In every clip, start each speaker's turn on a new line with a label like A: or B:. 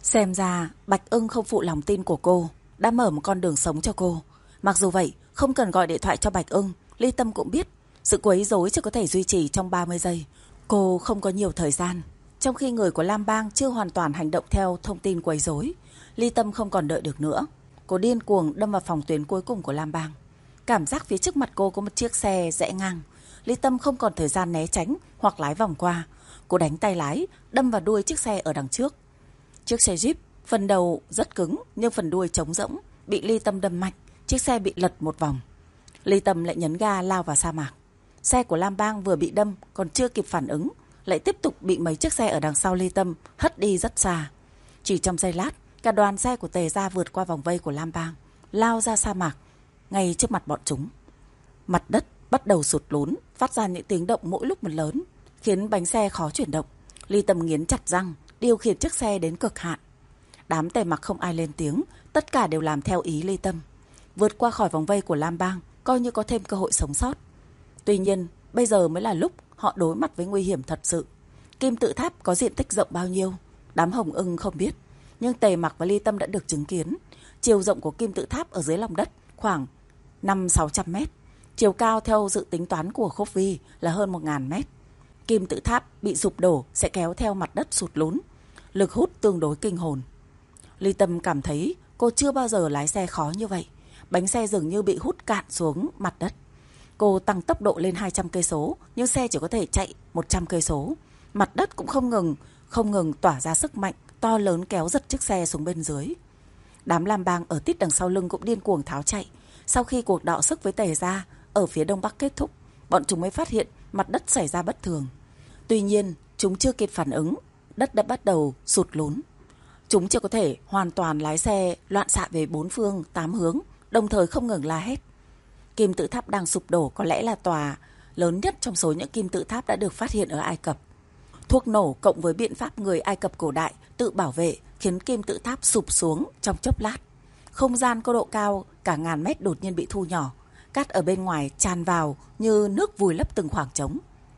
A: Xem ra Bạch Ưng không phụ lòng tin của cô, đã mở một con đường sống cho cô. Mặc dù vậy, không cần gọi điện thoại cho Bạch Ưng, Ly Tâm cũng biết sự quấy rối chỉ có thể duy trì trong 30 giây. Cô không có nhiều thời gian. Trong khi người của Lam Bang chưa hoàn toàn hành động theo thông tin quấy rối, Ly Tâm không còn đợi được nữa. Cô điên cuồng đâm vào phòng tuyến cuối cùng của Lam Bang. Cảm giác phía trước mặt cô có một chiếc xe rẽ ngang. Ly Tâm không còn thời gian né tránh hoặc lái vòng qua. Cô đánh tay lái, đâm vào đuôi chiếc xe ở đằng trước. Chiếc xe Jeep, phần đầu rất cứng nhưng phần đuôi trống rỗng, bị Ly Tâm đâm mạnh, chiếc xe bị lật một vòng. Ly Tâm lại nhấn ga lao vào sa mạc. Xe của Lam Bang vừa bị đâm còn chưa kịp phản ứng, lại tiếp tục bị mấy chiếc xe ở đằng sau Ly Tâm hất đi rất xa. Chỉ trong giây lát, cả đoàn xe của Tề Gia vượt qua vòng vây của Lam Bang, lao ra sa mạc, ngay trước mặt bọn chúng. Mặt đất bắt đầu sụt lún, phát ra những tiếng động mỗi lúc một lớn, khiến bánh xe khó chuyển động. Ly Tâm nghiến chặt răng, điều khiển chiếc xe đến cực hạn. Đám Tề Mặc không ai lên tiếng, tất cả đều làm theo ý Ly Tâm. Vượt qua khỏi vòng vây của Lam Bang, coi như có thêm cơ hội sống sót. Tuy nhiên, bây giờ mới là lúc họ đối mặt với nguy hiểm thật sự. Kim tự tháp có diện tích rộng bao nhiêu? Đám Hồng Ưng không biết, nhưng Tề Mặc và Ly Tâm đã được chứng kiến. Chiều rộng của kim tự tháp ở dưới lòng đất khoảng 500-600 mét. Chiều cao theo dự tính toán của Khốc Vi là hơn 1000 mét. Kim tự tháp bị sụp đổ sẽ kéo theo mặt đất sụt lún. Lực hút tương đối kinh hồn. Ly Tâm cảm thấy cô chưa bao giờ lái xe khó như vậy. Bánh xe dường như bị hút cạn xuống mặt đất. Cô tăng tốc độ lên 200 cây số, nhưng xe chỉ có thể chạy 100 cây số. Mặt đất cũng không ngừng tỏa ra sức mạnh to lớn kéo giật chiếc xe xuống bên dưới. Đám Lam Bang ở tít đằng sau lưng cũng điên cuồng tháo chạy. Sau khi cuộc đọ sức với Tề Gia ở phía đông bắc kết thúc, bọn chúng mới phát hiện mặt đất xảy ra bất thường. Tuy nhiên, chúng chưa kịp phản ứng, đất đã bắt đầu sụt lún. Chúng chưa có thể hoàn toàn lái xe loạn xạ về 4 phương 8 hướng, đồng thời không ngừng la hét. Kim tự tháp đang sụp đổ có lẽ là tòa lớn nhất trong số những kim tự tháp đã được phát hiện ở Ai Cập. Thuốc nổ cộng với biện pháp người Ai Cập cổ đại tự bảo vệ khiến kim tự tháp sụp xuống trong chốc lát. Không gian có độ cao cả ngàn mét đột nhiên bị thu nhỏ. Cát ở bên ngoài tràn vào như nước vùi lấp từng khoảng trống.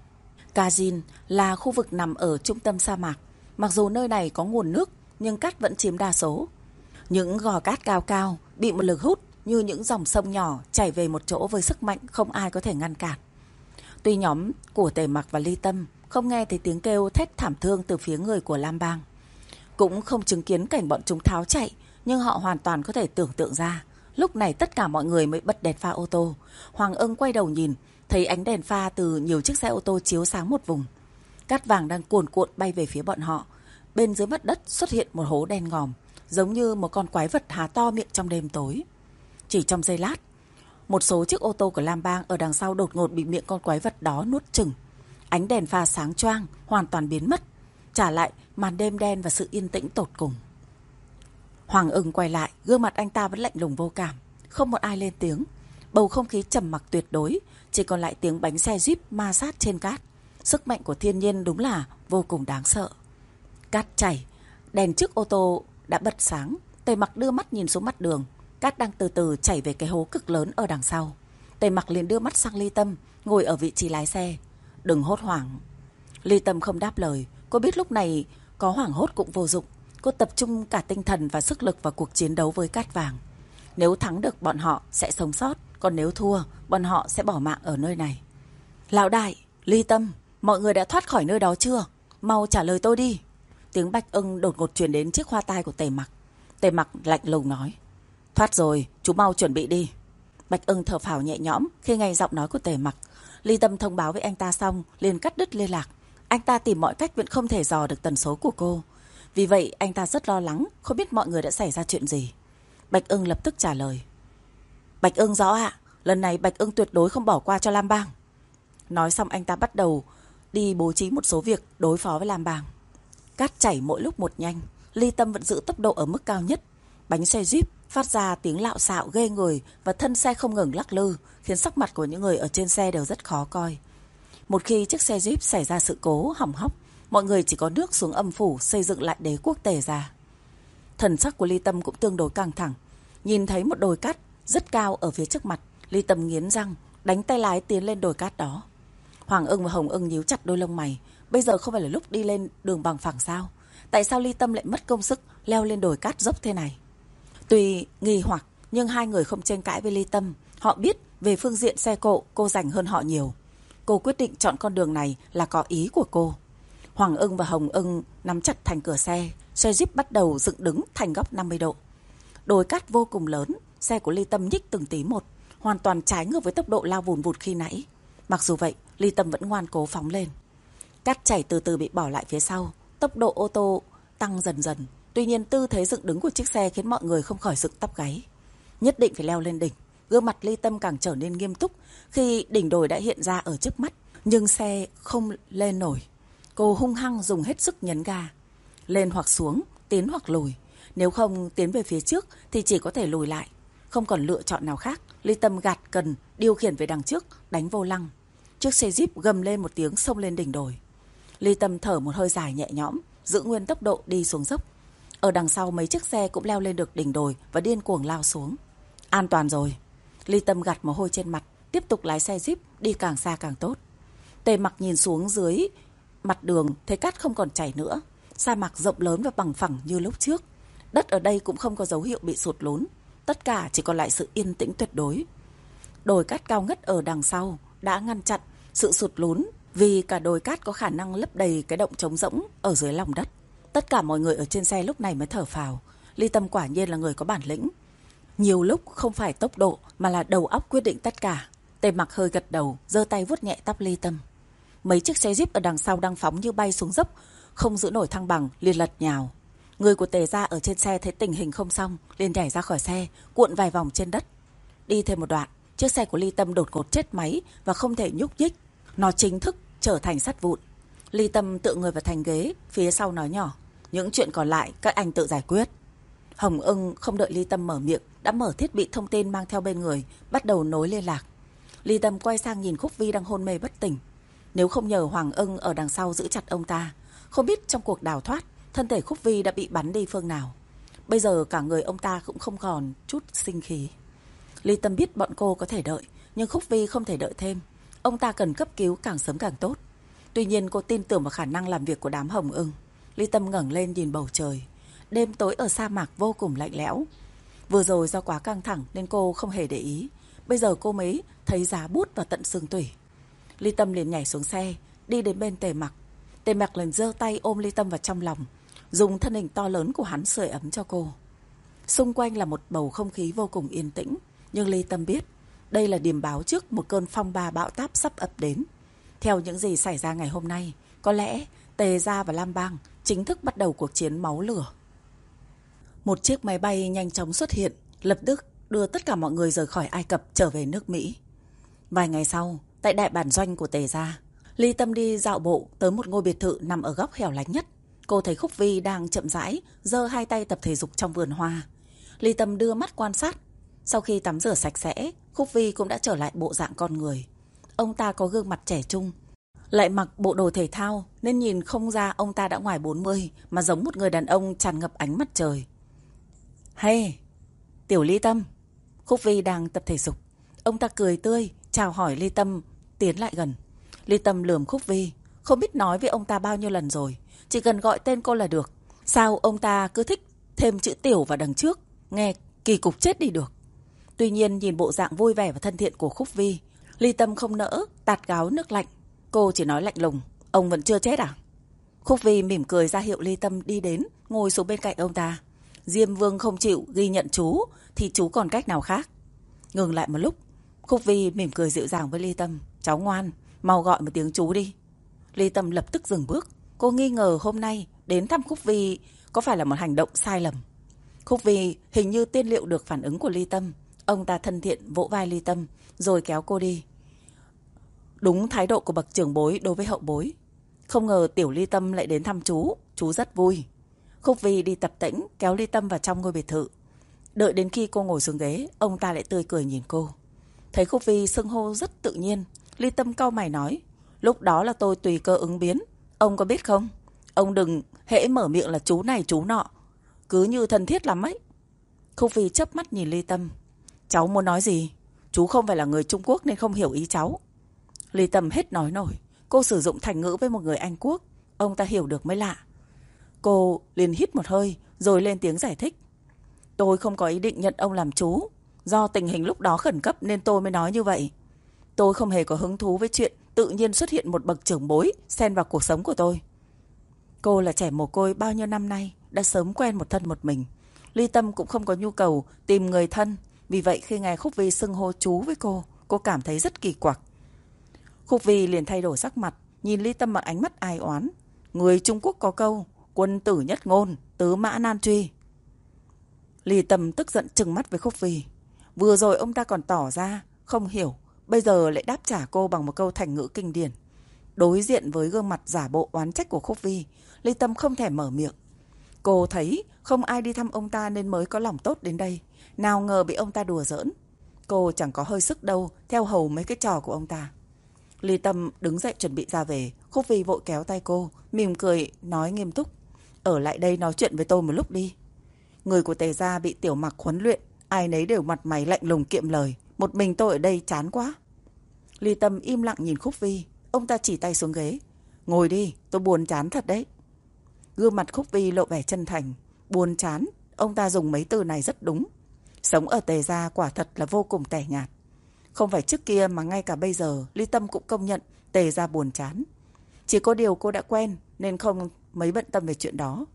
A: Kazin là khu vực nằm ở trung tâm sa mạc. Mặc dù nơi này có nguồn nước nhưng cát vẫn chiếm đa số. Những gò cát cao cao bị một lực hút như những dòng sông nhỏ chảy về một chỗ với sức mạnh không ai có thể ngăn cản. Tuy nhóm của Tề Mặc và Ly Tâm không nghe thấy tiếng kêu thét thảm thương từ phía người của Lam Bang, cũng không chứng kiến cảnh bọn chúng tháo chạy, nhưng họ hoàn toàn có thể tưởng tượng ra. Lúc này tất cả mọi người mới bật đèn pha ô tô. Hoàng Ưng quay đầu nhìn, thấy ánh đèn pha từ nhiều chiếc xe ô tô chiếu sáng một vùng. Cát vàng đang cuồn cuộn bay về phía bọn họ. Bên dưới mặt đất xuất hiện một hố đen ngòm, giống như một con quái vật há to miệng trong đêm tối. Chỉ trong giây lát, một số chiếc ô tô của Lam Bang ở đằng sau đột ngột bị miệng con quái vật đó nuốt chửng. Ánh đèn pha sáng choang hoàn toàn biến mất, trả lại màn đêm đen và sự yên tĩnh tột cùng. Hoàng Ưng quay lại, gương mặt anh ta vẫn lạnh lùng vô cảm, không một ai lên tiếng. Bầu không khí trầm mặc tuyệt đối, chỉ còn lại tiếng bánh xe Jeep ma sát trên cát. Sức mạnh của thiên nhiên đúng là vô cùng đáng sợ. Cát chảy, đèn trước ô tô đã bật sáng. Tề Mặc đưa mắt nhìn xuống mặt đường. Cát đang từ từ chảy về cái hố cực lớn ở đằng sau. Tề Mặc liền đưa mắt sang Ly Tâm, ngồi ở vị trí lái xe. Đừng hốt hoảng. Ly Tâm không đáp lời. Cô biết lúc này có hoảng hốt cũng vô dụng. Cô tập trung cả tinh thần và sức lực vào cuộc chiến đấu với cát vàng. Nếu thắng được bọn họ sẽ sống sót, còn nếu thua bọn họ sẽ bỏ mạng ở nơi này. Lão đại, Ly Tâm, mọi người đã thoát khỏi nơi đó chưa? Mau trả lời tôi đi. Tiếng Bạch Ưng đột ngột truyền đến chiếc hoa tai của Tề Mặc. Tề Mặc lạnh lùng nói: Thoát rồi, chú mau chuẩn bị đi. Bạch Ưng thở phào nhẹ nhõm khi nghe giọng nói của Tề Mặc. Ly Tâm thông báo với anh ta xong liền cắt đứt liên lạc. Anh ta tìm mọi cách vẫn không thể dò được tần số của cô. Vì vậy anh ta rất lo lắng, không biết mọi người đã xảy ra chuyện gì. Bạch Ưng lập tức trả lời: Bạch Ưng rõ ạ. Lần này Bạch Ưng tuyệt đối không bỏ qua cho Lam Bang. Nói xong anh ta bắt đầu đi bố trí một số việc đối phó với Lam Bang. Cát chảy mỗi lúc một nhanh. Ly Tâm vẫn giữ tốc độ ở mức cao nhất. Bánh xe Jeep phát ra tiếng lạo xạo ghê người và thân xe không ngừng lắc lư, khiến sắc mặt của những người ở trên xe đều rất khó coi. Một khi chiếc xe Jeep xảy ra sự cố hỏng hóc, mọi người chỉ có nước xuống âm phủ xây dựng lại đế quốc Tề Gia. Thần sắc của Ly Tâm cũng tương đối căng thẳng. Nhìn thấy một đồi cát rất cao ở phía trước mặt, Ly Tâm nghiến răng, đánh tay lái tiến lên đồi cát đó. Hoàng Ưng và Hồng Ưng nhíu chặt đôi lông mày. Bây giờ không phải là lúc đi lên đường bằng phẳng sao? Tại sao Ly Tâm lại mất công sức leo lên đồi cát dốc thế này? Tuy nghi hoặc, nhưng hai người không tranh cãi với Ly Tâm. Họ biết về phương diện xe cộ cô rành hơn họ nhiều. Cô quyết định chọn con đường này là có ý của cô. Hoàng Ưng và Hồng Ưng nắm chặt thành cửa xe. Xe Jeep bắt đầu dựng đứng thành góc 50 độ. Đồi cát vô cùng lớn, xe của Ly Tâm nhích từng tí một, hoàn toàn trái ngược với tốc độ lao vùn vụt khi nãy. Mặc dù vậy, Ly Tâm vẫn ngoan cố phóng lên. Cát chảy từ từ bị bỏ lại phía sau, tốc độ ô tô tăng dần dần. Tuy nhiên tư thế dựng đứng của chiếc xe khiến mọi người không khỏi dựng tóc gáy. Nhất định phải leo lên đỉnh. Gương mặt Ly Tâm càng trở nên nghiêm túc khi đỉnh đồi đã hiện ra ở trước mắt, nhưng xe không lên nổi. Cô hung hăng dùng hết sức nhấn ga. Lên hoặc xuống, tiến hoặc lùi. Nếu không tiến về phía trước thì chỉ có thể lùi lại. Không còn lựa chọn nào khác, Ly Tâm gạt cần, điều khiển về đằng trước, đánh vô lăng. Chiếc xe Jeep gầm lên một tiếng xông lên đỉnh đồi. Ly Tâm thở một hơi dài nhẹ nhõm, giữ nguyên tốc độ đi xuống dốc. Ở đằng sau mấy chiếc xe cũng leo lên được đỉnh đồi và điên cuồng lao xuống. An toàn rồi. Ly Tâm gạt mồ hôi trên mặt, tiếp tục lái xe Jeep đi càng xa càng tốt. Tề Mặc nhìn xuống dưới mặt đường, thấy cát không còn chảy nữa. Sa mạc rộng lớn và bằng phẳng như lúc trước. Đất ở đây cũng không có dấu hiệu bị sụt lún. Tất cả chỉ còn lại sự yên tĩnh tuyệt đối. Đồi cát cao ngất ở đằng sau đã ngăn chặn sự sụt lún, vì cả đồi cát có khả năng lấp đầy cái động trống rỗng ở dưới lòng đất. Tất cả mọi người ở trên xe lúc này mới thở phào. Ly Tâm quả nhiên là người có bản lĩnh. Nhiều lúc không phải tốc độ mà là đầu óc quyết định tất cả. Tề Mặc hơi gật đầu, giơ tay vuốt nhẹ tóc Ly Tâm. Mấy chiếc xe Jeep ở đằng sau đang phóng như bay xuống dốc, không giữ nổi thăng bằng, liền lật nhào. Người của Tề gia ở trên xe thấy tình hình không xong, liền nhảy ra khỏi xe, cuộn vài vòng trên đất. Đi thêm một đoạn, chiếc xe của Ly Tâm đột ngột chết máy và không thể nhúc nhích. Nó chính thức trở thành sắt vụn. Ly Tâm tựa người vào thành ghế, phía sau nói nhỏ: những chuyện còn lại các anh tự giải quyết. Hồng Ưng không đợi Ly Tâm mở miệng, đã mở thiết bị thông tin mang theo bên người, bắt đầu nối liên lạc. Ly Tâm quay sang nhìn Khúc Vi đang hôn mê bất tỉnh. Nếu không nhờ Hoàng Ưng ở đằng sau giữ chặt ông ta, không biết trong cuộc đào thoát, thân thể Khúc Vi đã bị bắn đi phương nào. Bây giờ cả người ông ta cũng không còn chút sinh khí. Ly Tâm biết bọn cô có thể đợi, nhưng Khúc Vi không thể đợi thêm. Ông ta cần cấp cứu càng sớm càng tốt. Tuy nhiên cô tin tưởng vào khả năng làm việc của đám Hồng Ưng. Ly Tâm ngẩng lên nhìn bầu trời. Đêm tối ở sa mạc vô cùng lạnh lẽo. Vừa rồi do quá căng thẳng nên cô không hề để ý. Bây giờ cô mới thấy giá bút vào tận xương tủy. Ly Tâm liền nhảy xuống xe, đi đến bên Tề Mặc. Tề Mặc liền giơ tay ôm Ly Tâm vào trong lòng, dùng thân hình to lớn của hắn sưởi ấm cho cô. Xung quanh là một bầu không khí vô cùng yên tĩnh, nhưng Ly Tâm biết đây là điềm báo trước một cơn phong ba bão táp sắp ập đến. Theo những gì xảy ra ngày hôm nay, có lẽ Tề gia và Lam Bang chính thức bắt đầu cuộc chiến máu lửa. Một chiếc máy bay nhanh chóng xuất hiện, lập tức đưa tất cả mọi người rời khỏi Ai Cập trở về nước Mỹ. Vài ngày sau, tại đại bản doanh của Tề gia, Ly Tâm đi dạo bộ tới một ngôi biệt thự nằm ở góc hẻo lánh nhất. Cô thấy Khúc Vi đang chậm rãi giơ hai tay tập thể dục trong vườn hoa. Ly Tâm đưa mắt quan sát. Sau khi tắm rửa sạch sẽ, Khúc Vi cũng đã trở lại bộ dạng con người. Ông ta có gương mặt trẻ trung, lại mặc bộ đồ thể thao nên nhìn không ra ông ta đã ngoài 40, mà giống một người đàn ông tràn ngập ánh mặt trời. Hey, tiểu Ly Tâm. Khúc Vi đang tập thể dục. Ông ta cười tươi chào hỏi Ly Tâm, tiến lại gần. Ly Tâm lườm Khúc Vi, không biết nói với ông ta bao nhiêu lần rồi, chỉ cần gọi tên cô là được. Sao ông ta cứ thích thêm chữ tiểu vào đằng trước, nghe kỳ cục chết đi được. Tuy nhiên nhìn bộ dạng vui vẻ và thân thiện của Khúc Vi, Ly Tâm không nỡ tạt gáo nước lạnh. Cô chỉ nói lạnh lùng: ông vẫn chưa chết à? Khúc Vi mỉm cười ra hiệu Ly Tâm đi đến, ngồi xuống bên cạnh ông ta. Diêm Vương không chịu ghi nhận chú thì chú còn cách nào khác? Ngừng lại một lúc, Khúc Vi mỉm cười dịu dàng với Ly Tâm: cháu ngoan, mau gọi một tiếng chú đi. Ly Tâm lập tức dừng bước. Cô nghi ngờ hôm nay đến thăm Khúc Vi có phải là một hành động sai lầm. Khúc Vi hình như tiên liệu được phản ứng của Ly Tâm. Ông ta thân thiện vỗ vai Ly Tâm rồi kéo cô đi. Đúng thái độ của bậc trưởng bối đối với hậu bối. Không ngờ tiểu Ly Tâm lại đến thăm chú rất vui. Khúc Vi đi tập tễnh kéo Ly Tâm vào trong ngôi biệt thự. Đợi đến khi cô ngồi xuống ghế, ông ta lại tươi cười nhìn cô. Thấy Khúc Vi xưng hô rất tự nhiên, Ly Tâm cau mày nói: lúc đó là tôi tùy cơ ứng biến, ông có biết không? Ông đừng hễ mở miệng là chú này chú nọ, cứ như thân thiết lắm ấy. Khúc Vi chớp mắt nhìn Ly Tâm: cháu muốn nói gì? Chú không phải là người Trung Quốc nên không hiểu ý cháu. Ly Tâm hết nói nổi. Cô sử dụng thành ngữ với một người Anh Quốc, ông ta hiểu được mới lạ. Cô liền hít một hơi rồi lên tiếng giải thích. Tôi không có ý định nhận ông làm chú. Do tình hình lúc đó khẩn cấp nên tôi mới nói như vậy. Tôi không hề có hứng thú với chuyện tự nhiên xuất hiện một bậc trưởng bối xen vào cuộc sống của tôi. Cô là trẻ mồ côi bao nhiêu năm nay, đã sớm quen một thân một mình. Ly Tâm cũng không có nhu cầu tìm người thân. Vì vậy khi nghe Khúc Vi xưng hô chú với cô cảm thấy rất kỳ quặc. Khúc Vi liền thay đổi sắc mặt, nhìn Ly Tâm bằng ánh mắt ai oán. Người Trung Quốc có câu, quân tử nhất ngôn, tứ mã nan truy. Ly Tâm tức giận trừng mắt với Khúc Vi. Vừa rồi ông ta còn tỏ ra không hiểu, bây giờ lại đáp trả cô bằng một câu thành ngữ kinh điển. Đối diện với gương mặt giả bộ oán trách của Khúc Vi, Ly Tâm không thể mở miệng. Cô thấy không ai đi thăm ông ta nên mới có lòng tốt đến đây. Nào ngờ bị ông ta đùa giỡn. Cô chẳng có hơi sức đâu theo hầu mấy cái trò của ông ta. Ly Tâm đứng dậy chuẩn bị ra về. Khúc Vi vội kéo tay cô, mỉm cười nói nghiêm túc. Ở lại đây nói chuyện với tôi một lúc đi. Người của Tề gia bị Tiểu Mặc huấn luyện, ai nấy đều mặt mày lạnh lùng kiệm lời. Một mình tôi ở đây chán quá. Ly Tâm im lặng nhìn Khúc Vi. Ông ta chỉ tay xuống ghế. Ngồi đi, tôi buồn chán thật đấy. Gương mặt Khúc Vi lộ vẻ chân thành. Buồn chán, ông ta dùng mấy từ này rất đúng. Sống ở Tề gia quả thật là vô cùng tẻ nhạt. Không phải trước kia mà ngay cả bây giờ Ly Tâm cũng công nhận Tề gia buồn chán. Chỉ có điều cô đã quen nên không mấy bận tâm về chuyện đó.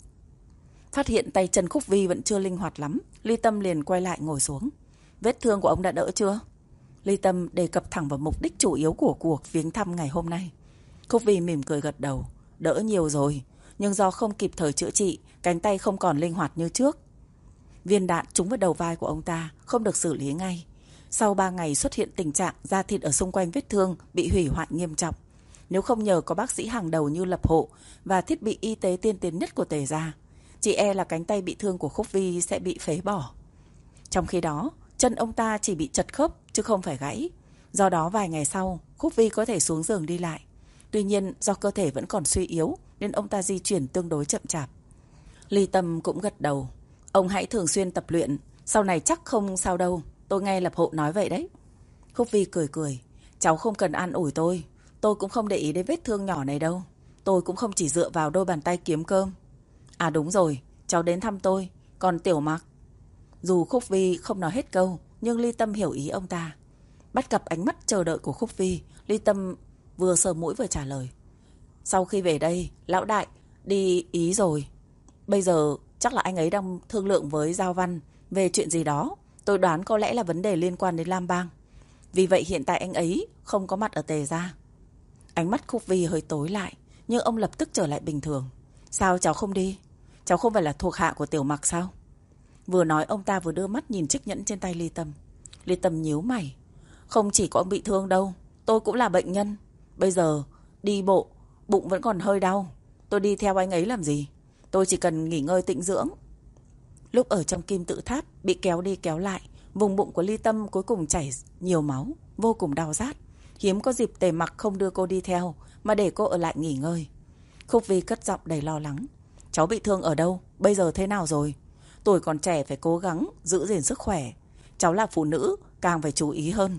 A: Phát hiện tay chân Khúc Vi vẫn chưa linh hoạt lắm, Ly Tâm liền quay lại ngồi xuống. Vết thương của ông đã đỡ chưa? Ly Tâm đề cập thẳng vào mục đích chủ yếu của cuộc viếng thăm ngày hôm nay. Khúc Vi mỉm cười gật đầu. Đỡ nhiều rồi, nhưng do không kịp thời chữa trị, cánh tay không còn linh hoạt như trước. Viên đạn trúng vào đầu vai của ông ta, không được xử lý ngay. Sau 3 ngày xuất hiện tình trạng da thịt ở xung quanh vết thương bị hủy hoại nghiêm trọng. Nếu không nhờ có bác sĩ hàng đầu như Lập Hộ và thiết bị y tế tiên tiến nhất của Tề gia, chỉ e là cánh tay bị thương của Khúc Vi sẽ bị phế bỏ. Trong khi đó, chân ông ta chỉ bị chật khớp chứ không phải gãy. Do đó vài ngày sau, Khúc Vi có thể xuống giường đi lại. Tuy nhiên do cơ thể vẫn còn suy yếu nên ông ta di chuyển tương đối chậm chạp. Ly Tâm cũng gật đầu. Ông hãy thường xuyên tập luyện, sau này chắc không sao đâu. Tôi nghe Lập Hộ nói vậy đấy. Khúc Vi cười cười. Cháu không cần an ủi tôi cũng không để ý đến vết thương nhỏ này đâu. Tôi cũng không chỉ dựa vào đôi bàn tay kiếm cơm. À đúng rồi, cháu đến thăm tôi. Còn Tiểu Mặc? Dù Khúc Vi không nói hết câu, nhưng Ly Tâm hiểu ý ông ta. Bắt gặp ánh mắt chờ đợi của Khúc Vi, Ly Tâm vừa sờ mũi vừa trả lời. Sau khi về đây, lão đại đi Ý rồi. Bây giờ chắc là anh ấy đang thương lượng với Giao Văn về chuyện gì đó. Tôi đoán có lẽ là vấn đề liên quan đến Lam Bang. Vì vậy hiện tại anh ấy không có mặt ở Tề gia. Ánh mắt Khúc Vi hơi tối lại, nhưng ông lập tức trở lại bình thường. Sao cháu không đi? Cháu không phải là thuộc hạ của Tiểu Mặc sao? Vừa nói ông ta vừa đưa mắt nhìn chiếc nhẫn trên tay Ly Tâm. Ly Tâm nhíu mày. Không chỉ có ông bị thương đâu, tôi cũng là bệnh nhân. Bây giờ đi bộ, bụng vẫn còn hơi đau. Tôi đi theo anh ấy làm gì? Tôi chỉ cần nghỉ ngơi tĩnh dưỡng. Lúc ở trong kim tự tháp bị kéo đi kéo lại, vùng bụng của Ly Tâm cuối cùng chảy nhiều máu, vô cùng đau rát. Hiếm có dịp Tề Mặc không đưa cô đi theo mà để cô ở lại nghỉ ngơi. Khúc Vi cất giọng đầy lo lắng. Cháu bị thương ở đâu? Bây giờ thế nào rồi? Tuổi còn trẻ phải cố gắng giữ gìn sức khỏe. Cháu là phụ nữ, càng phải chú ý hơn.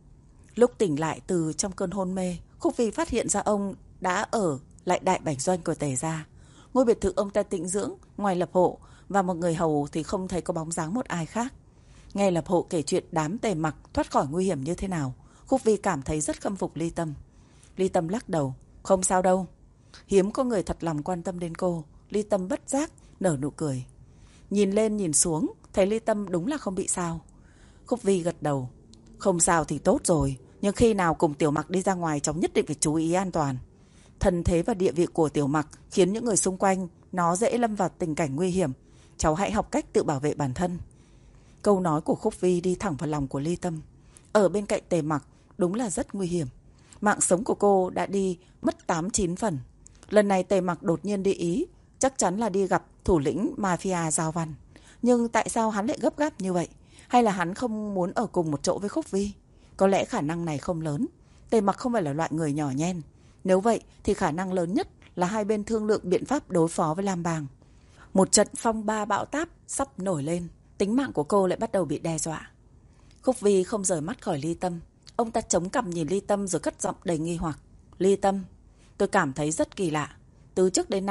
A: Lúc tỉnh lại từ trong cơn hôn mê, Khúc Vi phát hiện ra ông đã ở lại đại bản doanh của Tề gia. Ngôi biệt thự ông ta tĩnh dưỡng, ngoài Lập Hộ và một người hầu thì không thấy có bóng dáng một ai khác. Nghe Lập Hộ kể chuyện đám Tề Mặc thoát khỏi nguy hiểm như thế nào, Khúc Vi cảm thấy rất khâm phục Ly Tâm. Ly Tâm lắc đầu. Không sao đâu. Hiếm có người thật lòng quan tâm đến cô. Ly Tâm bất giác nở nụ cười. Nhìn lên nhìn xuống, thấy Ly Tâm đúng là không bị sao. Khúc Vi gật đầu. Không sao thì tốt rồi, nhưng khi nào cùng Tiểu Mặc đi ra ngoài cháu nhất định phải chú ý an toàn. Thân thế và địa vị của Tiểu Mặc khiến những người xung quanh nó dễ lâm vào tình cảnh nguy hiểm. Cháu hãy học cách tự bảo vệ bản thân. Câu nói của Khúc Vi đi thẳng vào lòng của Ly Tâm. Ở bên cạnh Tề Mặc đúng là rất nguy hiểm. Mạng sống của cô đã đi mất 8-9 phần. Lần này Tề Mặc đột nhiên đi Ý, chắc chắn là đi gặp thủ lĩnh mafia Giao Văn. Nhưng tại sao hắn lại gấp gáp như vậy? Hay là hắn không muốn ở cùng một chỗ với Khúc Vi? Có lẽ khả năng này không lớn. Tề Mặc không phải là loại người nhỏ nhen. Nếu vậy thì khả năng lớn nhất là hai bên thương lượng biện pháp đối phó với Lam Bang. Một trận phong ba bão táp sắp nổi lên. Tính mạng của cô lại bắt đầu bị đe dọa. Khúc Vi không rời mắt khỏi Ly Tâm. Ông ta chống cằm nhìn Ly Tâm rồi cất giọng đầy nghi hoặc. Ly Tâm, tôi cảm thấy rất kỳ lạ. Từ trước đến nay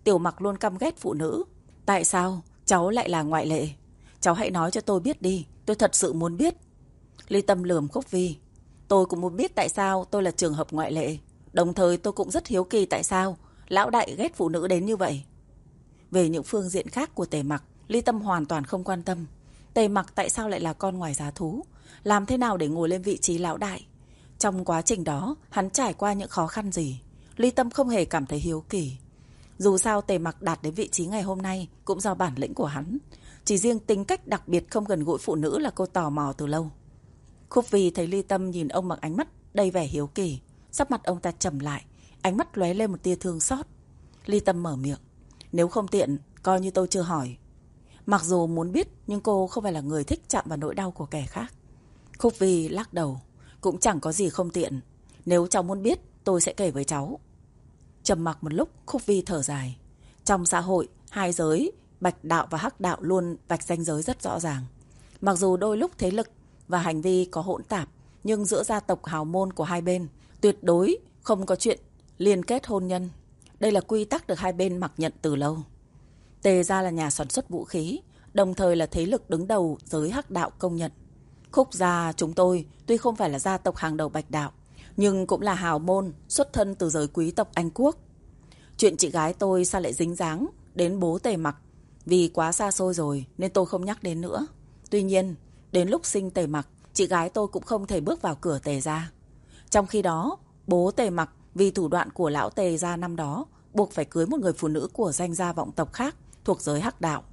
A: Tiểu Mặc luôn căm ghét phụ nữ. Tại sao cháu lại là ngoại lệ? Cháu hãy nói cho tôi biết đi, tôi thật sự muốn biết. Ly Tâm lườm Khúc Vi. Tôi cũng muốn biết tại sao tôi là trường hợp ngoại lệ. Đồng thời tôi cũng rất hiếu kỳ tại sao lão đại ghét phụ nữ đến như vậy. Về những phương diện khác của Tề Mặc, Ly Tâm hoàn toàn không quan tâm. Tề Mặc tại sao lại là con ngoài giá thú? Làm thế nào để ngồi lên vị trí lão đại? Trong quá trình đó, hắn trải qua những khó khăn gì? Ly Tâm không hề cảm thấy hiếu kỳ. Dù sao Tề Mặc đạt đến vị trí ngày hôm nay cũng do bản lĩnh của hắn. Chỉ riêng tính cách đặc biệt không gần gũi phụ nữ là cô tò mò từ lâu. Khúc Vi thấy Ly Tâm nhìn ông bằng ánh mắt đầy vẻ hiếu kỳ. Sắc mặt ông ta trầm lại, ánh mắt lóe lên một tia thương xót. Ly Tâm mở miệng. Nếu không tiện, coi như tôi chưa hỏi. Mặc dù muốn biết, nhưng cô không phải là người thích chạm vào nỗi đau của kẻ khác. Khúc Vi lắc đầu. Cũng chẳng có gì không tiện. Nếu cháu muốn biết, tôi sẽ kể với cháu. Trầm mặc một lúc, Khúc Vi thở dài. Trong xã hội, hai giới, bạch đạo và hắc đạo luôn vạch ranh giới rất rõ ràng. Mặc dù đôi lúc thế lực và hành vi có hỗn tạp, nhưng giữa gia tộc hào môn của hai bên tuyệt đối không có chuyện liên kết hôn nhân. Đây là quy tắc được hai bên mặc nhận từ lâu. Tề gia là nhà sản xuất vũ khí, đồng thời là thế lực đứng đầu giới hắc đạo công nhận. Khúc gia chúng tôi tuy không phải là gia tộc hàng đầu bạch đạo, nhưng cũng là hào môn xuất thân từ giới quý tộc Anh Quốc. Chuyện chị gái tôi sao lại dính dáng đến bố Tề Mặc? Vì quá xa xôi rồi nên tôi không nhắc đến nữa. Tuy nhiên, đến lúc sinh Tề Mặc, chị gái tôi cũng không thể bước vào cửa Tề gia. Trong khi đó, bố Tề Mặc vì thủ đoạn của lão Tề gia năm đó buộc phải cưới một người phụ nữ của danh gia vọng tộc khác thuộc giới hắc đạo.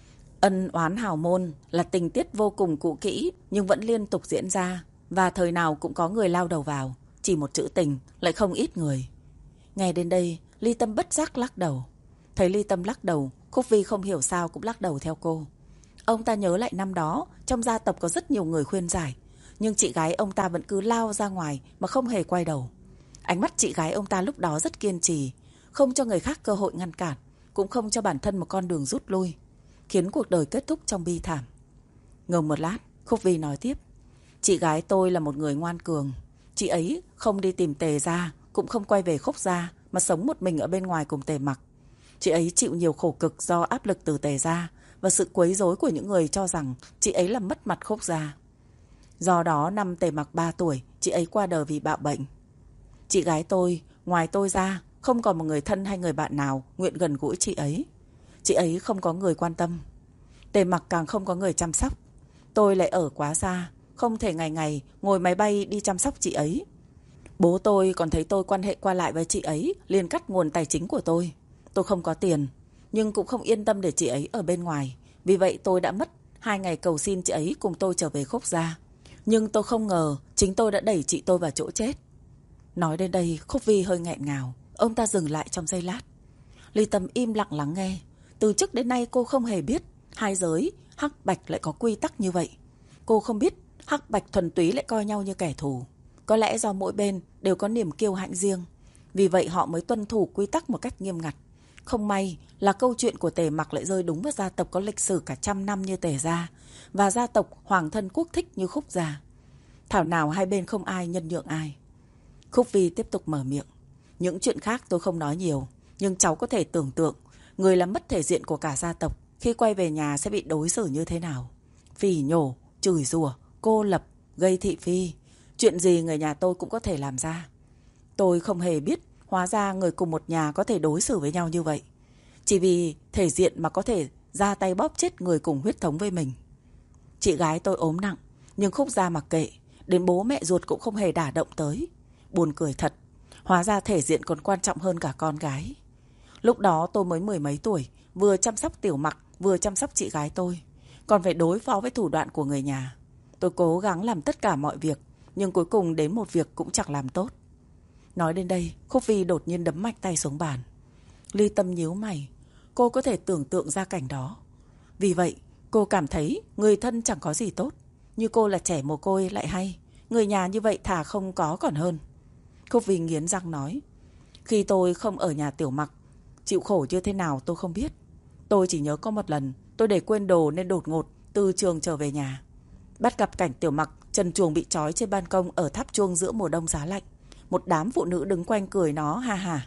A: Ân oán hào môn là tình tiết vô cùng cũ kỹ nhưng vẫn liên tục diễn ra, và thời nào cũng có người lao đầu vào. Chỉ một chữ tình lại không ít người. Nghe đến đây, Ly Tâm bất giác lắc đầu. Thấy Ly Tâm lắc đầu, Khúc Vi không hiểu sao cũng lắc đầu theo cô. Ông ta nhớ lại năm đó trong gia tộc có rất nhiều người khuyên giải, nhưng chị gái ông ta vẫn cứ lao ra ngoài mà không hề quay đầu. Ánh mắt chị gái ông ta lúc đó rất kiên trì, không cho người khác cơ hội ngăn cản, cũng không cho bản thân một con đường rút lui, khiến cuộc đời kết thúc trong bi thảm. Ngừng một lát, Khúc Vi nói tiếp. Chị gái tôi là một người ngoan cường. Chị ấy không đi tìm Tề gia, cũng không quay về Khúc gia, mà sống một mình ở bên ngoài cùng Tề Mặc. Chị ấy chịu nhiều khổ cực do áp lực từ Tề gia và sự quấy rối của những người cho rằng chị ấy làm mất mặt Khúc gia. Do đó năm Tề Mặc 3 tuổi, chị ấy qua đời vì bạo bệnh. Chị gái tôi, ngoài tôi ra, không còn một người thân hay người bạn nào nguyện gần gũi chị ấy. Chị ấy không có người quan tâm. Tề Mặc càng không có người chăm sóc. Tôi lại ở quá xa, không thể ngày ngày ngồi máy bay đi chăm sóc chị ấy. Bố tôi còn thấy tôi quan hệ qua lại với chị ấy liền cắt nguồn tài chính của tôi. Tôi không có tiền, nhưng cũng không yên tâm để chị ấy ở bên ngoài. Vì vậy tôi đã mất 2 ngày cầu xin chị ấy cùng tôi trở về Khúc gia. Nhưng tôi không ngờ chính tôi đã đẩy chị tôi vào chỗ chết. Nói đến đây, Khúc Vi hơi nghẹn ngào. Ông ta dừng lại trong giây lát. Ly Tâm im lặng lắng nghe. Từ trước đến nay cô không hề biết hai giới hắc bạch lại có quy tắc như vậy. Cô không biết hắc bạch thuần túy lại coi nhau như kẻ thù. Có lẽ do mỗi bên đều có niềm kiêu hãnh riêng, vì vậy họ mới tuân thủ quy tắc một cách nghiêm ngặt. Không may là câu chuyện của Tề Mặc lại rơi đúng vào gia tộc có lịch sử cả trăm năm như Tề gia và gia tộc hoàng thân quốc thích như Khúc gia. Thảo nào hai bên không ai nhân nhượng ai. Khúc Vi tiếp tục mở miệng. Những chuyện khác tôi không nói nhiều, nhưng cháu có thể tưởng tượng người làm mất thể diện của cả gia tộc khi quay về nhà sẽ bị đối xử như thế nào. Phỉ nhổ, chửi rủa, cô lập, gây thị phi. Chuyện gì người nhà tôi cũng có thể làm ra. Tôi không hề biết hóa ra người cùng một nhà có thể đối xử với nhau như vậy. Chỉ vì thể diện mà có thể ra tay bóp chết người cùng huyết thống với mình. Chị gái tôi ốm nặng, nhưng Khúc gia mặc kệ, đến bố mẹ ruột cũng không hề đả động tới. Buồn cười thật, hóa ra thể diện còn quan trọng hơn cả con gái. Lúc đó tôi mới 10 mấy tuổi, vừa chăm sóc Tiểu Mặc, vừa chăm sóc chị gái tôi, còn phải đối phó với thủ đoạn của người nhà. Tôi cố gắng làm tất cả mọi việc, nhưng cuối cùng đến một việc cũng chẳng làm tốt. Nói đến đây, Khúc Vi đột nhiên đấm mạnh tay xuống bàn. Ly Tâm nhíu mày, cô có thể tưởng tượng ra cảnh đó. Vì vậy, cô cảm thấy người thân chẳng có gì tốt. Như cô là trẻ mồ côi lại hay, người nhà như vậy thà không có còn hơn. Khúc Vi nghiến răng nói, khi tôi không ở nhà Tiểu Mặc, chịu khổ như thế nào tôi không biết. Tôi chỉ nhớ có một lần tôi để quên đồ nên đột ngột từ trường trở về nhà, bắt gặp cảnh Tiểu Mặc trần truồng bị trói trên ban công ở tháp chuông giữa mùa đông giá lạnh. Một đám phụ nữ đứng quanh cười nó ha ha.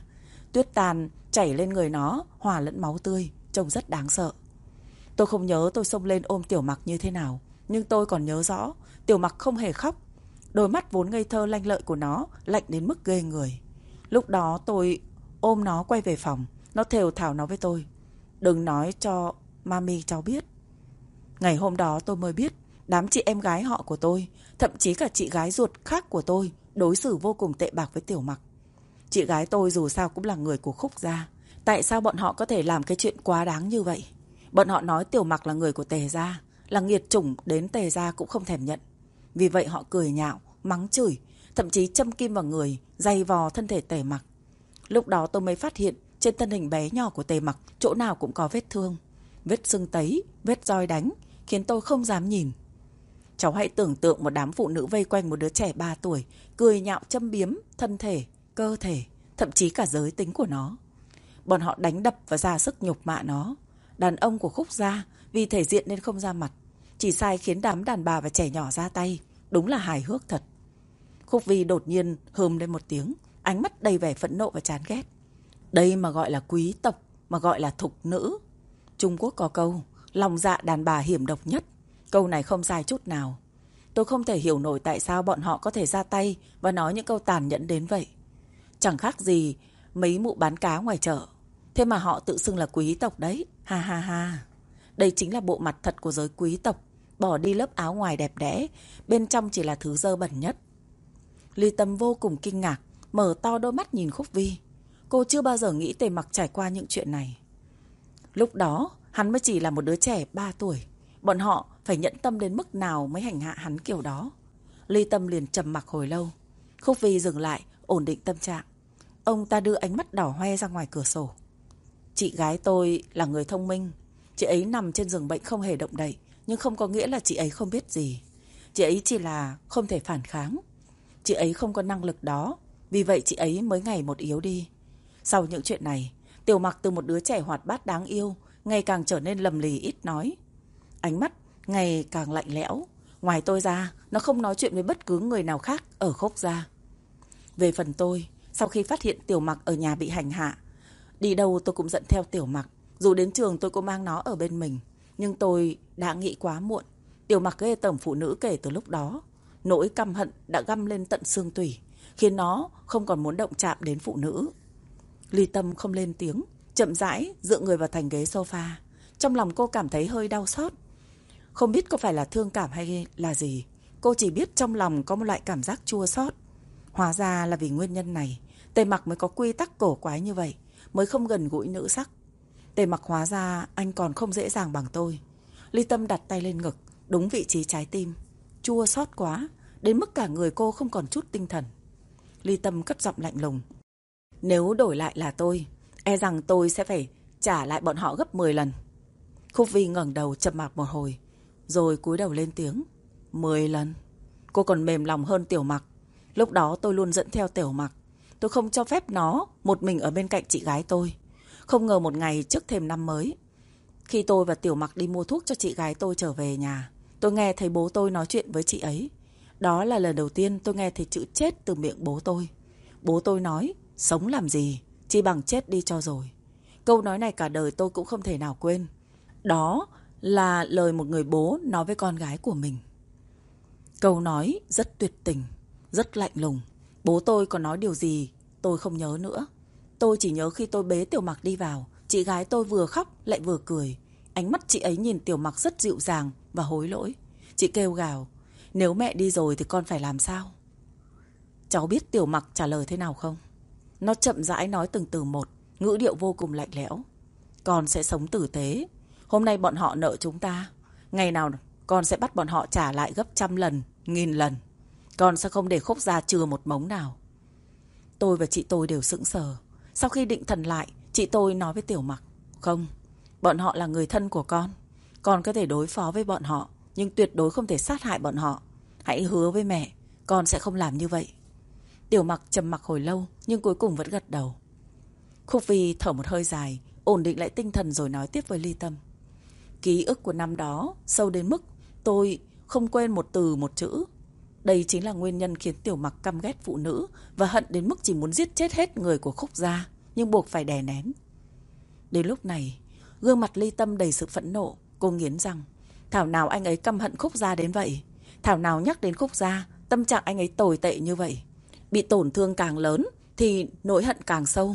A: Tuyết tàn chảy lên người nó, hòa lẫn máu tươi, trông rất đáng sợ. Tôi không nhớ tôi xông lên ôm Tiểu Mặc như thế nào, nhưng tôi còn nhớ rõ Tiểu Mặc không hề khóc. Đôi mắt vốn ngây thơ lanh lợi của nó lạnh đến mức ghê người. Lúc đó tôi ôm nó quay về phòng. Nó thều thào nói với tôi: đừng nói cho mami cháu biết. Ngày hôm đó tôi mới biết đám chị em gái họ của tôi, thậm chí cả chị gái ruột khác của tôi, đối xử vô cùng tệ bạc với Tiểu Mặc. Chị gái tôi dù sao cũng là người của Khúc gia. Tại sao bọn họ có thể làm cái chuyện quá đáng như vậy? Bọn họ nói Tiểu Mặc là người của Tề gia, là nghiệt chủng đến Tề gia cũng không thèm nhận. Vì vậy họ cười nhạo, mắng chửi, thậm chí châm kim vào người, giày vò thân thể Tề Mặc. Lúc đó tôi mới phát hiện trên thân hình bé nhỏ của Tề Mặc chỗ nào cũng có vết thương, vết sưng tấy, vết roi đánh, khiến tôi không dám nhìn. Cháu hãy tưởng tượng một đám phụ nữ vây quanh một đứa trẻ 3 tuổi, cười nhạo châm biếm thân thể, cơ thể, thậm chí cả giới tính của nó. Bọn họ đánh đập và ra sức nhục mạ nó. Đàn ông của Khúc gia vì thể diện nên không ra mặt, chỉ sai khiến đám đàn bà và trẻ nhỏ ra tay. Đúng là hài hước thật. Khúc Vi đột nhiên hừm lên một tiếng, ánh mắt đầy vẻ phẫn nộ và chán ghét. Đây mà gọi là quý tộc, mà gọi là thục nữ. Trung Quốc có câu, lòng dạ đàn bà hiểm độc nhất. Câu này không sai chút nào. Tôi không thể hiểu nổi tại sao bọn họ có thể ra tay và nói những câu tàn nhẫn đến vậy. Chẳng khác gì mấy mụ bán cá ngoài chợ. Thế mà họ tự xưng là quý tộc đấy. Ha ha ha. Đây chính là bộ mặt thật của giới quý tộc. Bỏ đi lớp áo ngoài đẹp đẽ, bên trong chỉ là thứ dơ bẩn nhất. Ly Tâm vô cùng kinh ngạc, mở to đôi mắt nhìn Khúc Vi. Cô chưa bao giờ nghĩ Tề Mặc trải qua những chuyện này. Lúc đó hắn mới chỉ là một đứa trẻ 3 tuổi. Bọn họ phải nhẫn tâm đến mức nào mới hành hạ hắn kiểu đó. Ly Tâm liền trầm mặc hồi lâu. Khúc Vi dừng lại, ổn định tâm trạng. Ông ta đưa ánh mắt đỏ hoe ra ngoài cửa sổ. Chị gái tôi là người thông minh. Chị ấy nằm trên giường bệnh không hề động đậy, nhưng không có nghĩa là chị ấy không biết gì. Chị ấy chỉ là không thể phản kháng. Chị ấy không có năng lực đó, vì vậy chị ấy mới ngày một yếu đi. Sau những chuyện này, Tiểu Mặc từ một đứa trẻ hoạt bát đáng yêu ngày càng trở nên lầm lì ít nói. Ánh mắt ngày càng lạnh lẽo. Ngoài tôi ra, nó không nói chuyện với bất cứ người nào khác ở Khúc gia. Về phần tôi, sau khi phát hiện Tiểu Mặc ở nhà bị hành hạ, đi đâu tôi cũng dẫn theo Tiểu Mặc. Dù đến trường tôi cũng mang nó ở bên mình. Nhưng tôi đã nghĩ quá muộn. Tiểu Mặc ghê tởm phụ nữ kể từ lúc đó. Nỗi căm hận đã găm lên tận xương tủy, khiến nó không còn muốn động chạm đến phụ nữ. Ly Tâm không lên tiếng, chậm rãi dựa người vào thành ghế sofa. Trong lòng cô cảm thấy hơi đau xót. Không biết có phải là thương cảm hay là gì. Cô chỉ biết trong lòng có một loại cảm giác chua xót. Hóa ra là vì nguyên nhân này, Tề Mặc mới có quy tắc cổ quái như vậy, mới không gần gũi nữ sắc. Tề Mặc hóa ra anh còn không dễ dàng bằng tôi. Ly Tâm đặt tay lên ngực, đúng vị trí trái tim. Chua xót quá, đến mức cả người cô không còn chút tinh thần. Ly Tâm cất giọng lạnh lùng. Nếu đổi lại là tôi, e rằng tôi sẽ phải trả lại bọn họ gấp 10 lần. Khúc Vi ngẩng đầu trầm mặc một hồi, rồi cúi đầu lên tiếng. 10 lần? Cô còn mềm lòng hơn Tiểu Mặc. Lúc đó tôi luôn dẫn theo Tiểu Mặc. Tôi không cho phép nó một mình ở bên cạnh chị gái tôi. Không ngờ một ngày trước thềm năm mới, khi tôi và Tiểu Mặc đi mua thuốc cho chị gái tôi trở về nhà, tôi nghe thấy bố tôi nói chuyện với chị ấy. Đó là lần đầu tiên tôi nghe thấy chữ chết từ miệng bố tôi. Bố tôi nói, sống làm gì, chỉ bằng chết đi cho rồi. Câu nói này cả đời tôi cũng không thể nào quên. Đó là lời một người bố nói với con gái của mình. Câu nói rất tuyệt tình, rất lạnh lùng. Bố tôi còn nói điều gì tôi không nhớ nữa. Tôi chỉ nhớ khi tôi bế Tiểu Mặc đi vào, chị gái tôi vừa khóc lại vừa cười. Ánh mắt chị ấy nhìn Tiểu Mặc rất dịu dàng và hối lỗi. Chị kêu gào, nếu mẹ đi rồi thì con phải làm sao? Cháu biết Tiểu Mặc trả lời thế nào không? Nó chậm rãi nói từng từ một, ngữ điệu vô cùng lạnh lẽo. Con sẽ sống tử tế. Hôm nay bọn họ nợ chúng ta. Ngày nào con sẽ bắt bọn họ trả lại gấp 100 lần, 1000 lần. Con sẽ không để Khúc gia chừa một mống nào. Tôi và chị tôi đều sững sờ. Sau khi định thần lại, chị tôi nói với Tiểu Mặc, không, bọn họ là người thân của con. Con có thể đối phó với bọn họ, nhưng tuyệt đối không thể sát hại bọn họ. Hãy hứa với mẹ, con sẽ không làm như vậy. Tiểu Mặc trầm mặc hồi lâu, nhưng cuối cùng vẫn gật đầu. Khúc Vi thở một hơi dài, ổn định lại tinh thần rồi nói tiếp với Ly Tâm. Ký ức của năm đó sâu đến mức tôi không quên một từ một chữ. Đây chính là nguyên nhân khiến Tiểu Mặc căm ghét phụ nữ và hận đến mức chỉ muốn giết chết hết người của Khúc gia. nhưng buộc phải đè nén. Đến lúc này, gương mặt Ly Tâm đầy sự phẫn nộ. Cô nghiến răng. Thảo nào anh ấy căm hận Khúc Gia đến vậy. Thảo nào nhắc đến Khúc Gia, tâm trạng anh ấy tồi tệ như vậy. Bị tổn thương càng lớn thì nỗi hận càng sâu.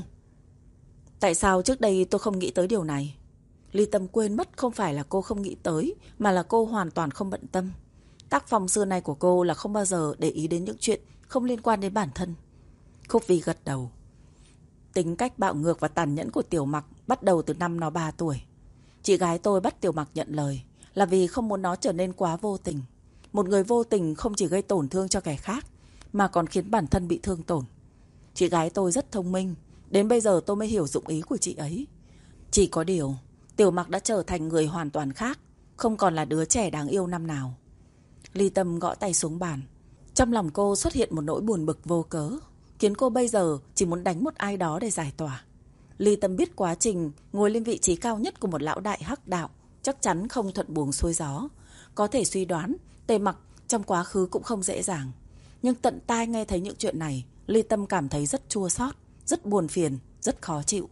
A: Tại sao trước đây tôi không nghĩ tới điều này? Ly Tâm quên mất không phải là cô không nghĩ tới, mà là cô hoàn toàn không bận tâm. Tác phong xưa nay của cô là không bao giờ để ý đến những chuyện không liên quan đến bản thân. Khúc Vi gật đầu. Tính cách bạo ngược và tàn nhẫn của Tiểu Mặc bắt đầu từ năm nó 3 tuổi. Chị gái tôi bắt Tiểu Mặc nhận lời là vì không muốn nó trở nên quá vô tình. Một người vô tình không chỉ gây tổn thương cho kẻ khác, mà còn khiến bản thân bị thương tổn. Chị gái tôi rất thông minh, đến bây giờ tôi mới hiểu dụng ý của chị ấy. Chỉ có điều, Tiểu Mặc đã trở thành người hoàn toàn khác, không còn là đứa trẻ đáng yêu năm nào. Ly Tâm gõ tay xuống bàn. Trong lòng cô xuất hiện một nỗi buồn bực vô cớ, khiến cô bây giờ chỉ muốn đánh một ai đó để giải tỏa. Ly Tâm biết quá trình ngồi lên vị trí cao nhất của một lão đại hắc đạo chắc chắn không thuận buồm xuôi gió. Có thể suy đoán Tề Mặc trong quá khứ cũng không dễ dàng. Nhưng tận tai nghe thấy những chuyện này, Ly Tâm cảm thấy rất chua xót, rất buồn phiền, rất khó chịu.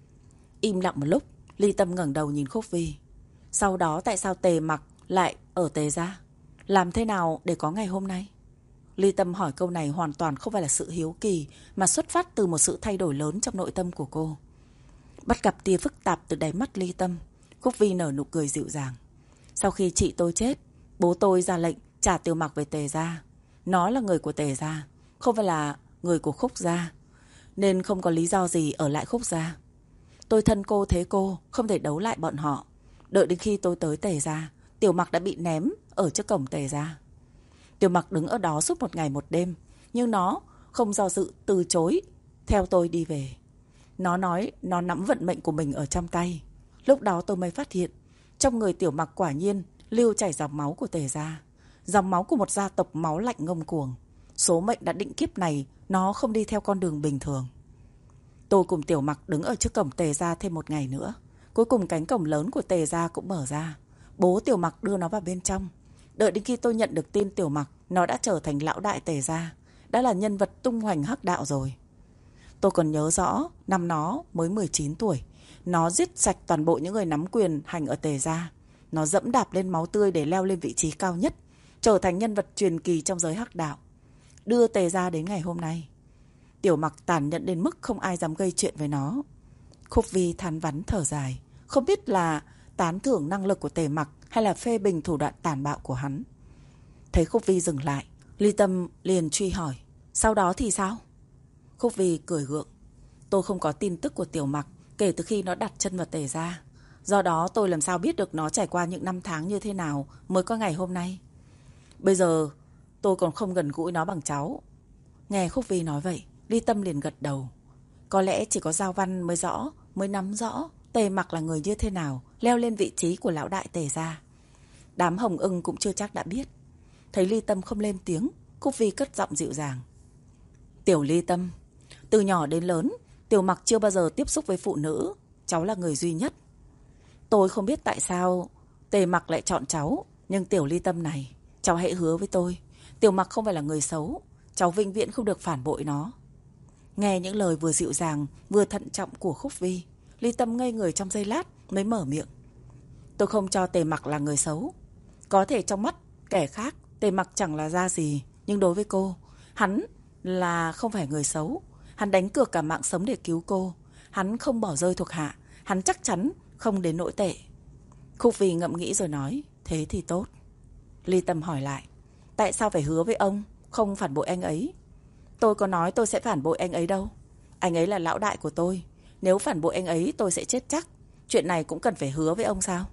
A: Im lặng một lúc, Ly Tâm ngẩng đầu nhìn Khúc Vi. Sau đó tại sao Tề Mặc lại ở Tề gia? Làm thế nào để có ngày hôm nay? Ly Tâm hỏi câu này hoàn toàn không phải là sự hiếu kỳ, mà xuất phát từ một sự thay đổi lớn trong nội tâm của cô. Bắt gặp tia phức tạp từ đáy mắt Ly Tâm, Khúc Vi nở nụ cười dịu dàng. Sau khi chị tôi chết, bố tôi ra lệnh trả Tiểu Mặc về Tề gia. Nó là người của Tề gia, không phải là người của Khúc gia, nên không có lý do gì ở lại Khúc gia. Tôi thân cô thế cô, không thể đấu lại bọn họ. Đợi đến khi tôi tới Tề gia, Tiểu Mặc đã bị ném ở trước cổng Tề gia. Tiểu Mặc đứng ở đó suốt một ngày một đêm, nhưng nó không do dự từ chối theo tôi đi về. Nó nói nó nắm vận mệnh của mình ở trong tay. Lúc đó tôi mới phát hiện, trong người Tiểu Mặc quả nhiên lưu chảy dòng máu của Tề gia, dòng máu của một gia tộc máu lạnh ngông cuồng. Số mệnh đã định kiếp này nó không đi theo con đường bình thường. Tôi cùng Tiểu Mặc đứng ở trước cổng Tề gia thêm một ngày nữa. Cuối cùng cánh cổng lớn của Tề gia cũng mở ra. Bố Tiểu Mặc đưa nó vào bên trong. Đợi đến khi tôi nhận được tin Tiểu Mặc nó đã trở thành lão đại Tề gia, đã là nhân vật tung hoành hắc đạo rồi. Tôi còn nhớ rõ, năm nó mới 19 tuổi, nó giết sạch toàn bộ những người nắm quyền hành ở Tề gia. Nó dẫm đạp lên máu tươi để leo lên vị trí cao nhất, trở thành nhân vật truyền kỳ trong giới hắc đạo, đưa Tề gia đến ngày hôm nay. Tiểu Mặc tàn nhẫn đến mức không ai dám gây chuyện với nó. Khúc Vi than vãn thở dài, không biết là tán thưởng năng lực của Tề Mặc hay là phê bình thủ đoạn tàn bạo của hắn. Thấy Khúc Vi dừng lại, Ly Tâm liền truy hỏi, sau đó thì sao? Khúc Vi cười gượng, tôi không có tin tức của Tiểu Mặc kể từ khi nó đặt chân vào Tề gia. Do đó tôi làm sao biết được nó trải qua những năm tháng như thế nào mới có ngày hôm nay. Bây giờ tôi còn không gần gũi nó bằng cháu. Nghe Khúc Vi nói vậy, Ly Tâm liền gật đầu. Có lẽ chỉ có Giao Văn mới nắm rõ Tề Mặc là người như thế nào, leo lên vị trí của lão đại Tề gia. Đám Hồng Ưng cũng chưa chắc đã biết. Thấy Ly Tâm không lên tiếng, Khúc Vi cất giọng dịu dàng. Tiểu Ly Tâm, từ nhỏ đến lớn, Tiểu Mặc chưa bao giờ tiếp xúc với phụ nữ. Cháu là người duy nhất. Tôi không biết tại sao Tề Mặc lại chọn cháu, nhưng Tiểu Ly Tâm này, cháu hãy hứa với tôi, Tiểu Mặc không phải là người xấu. Cháu vĩnh viễn không được phản bội nó. Nghe những lời vừa dịu dàng vừa thận trọng của Khúc Vi, Ly Tâm ngây người trong giây lát mới mở miệng. Tôi không cho Tề Mặc là người xấu. Có thể trong mắt kẻ khác Tề Mặc chẳng là ra gì, nhưng đối với cô, hắn là không phải người xấu. Hắn đánh cược cả mạng sống để cứu cô. Hắn không bỏ rơi thuộc hạ. Hắn chắc chắn không đến nỗi tệ. Khúc Vi ngẫm nghĩ rồi nói, thế thì tốt. Ly Tâm hỏi lại, tại sao phải hứa với ông không phản bội anh ấy? Tôi có nói tôi sẽ phản bội anh ấy đâu. Anh ấy là lão đại của tôi. Nếu phản bội anh ấy tôi sẽ chết chắc. Chuyện này cũng cần phải hứa với ông sao?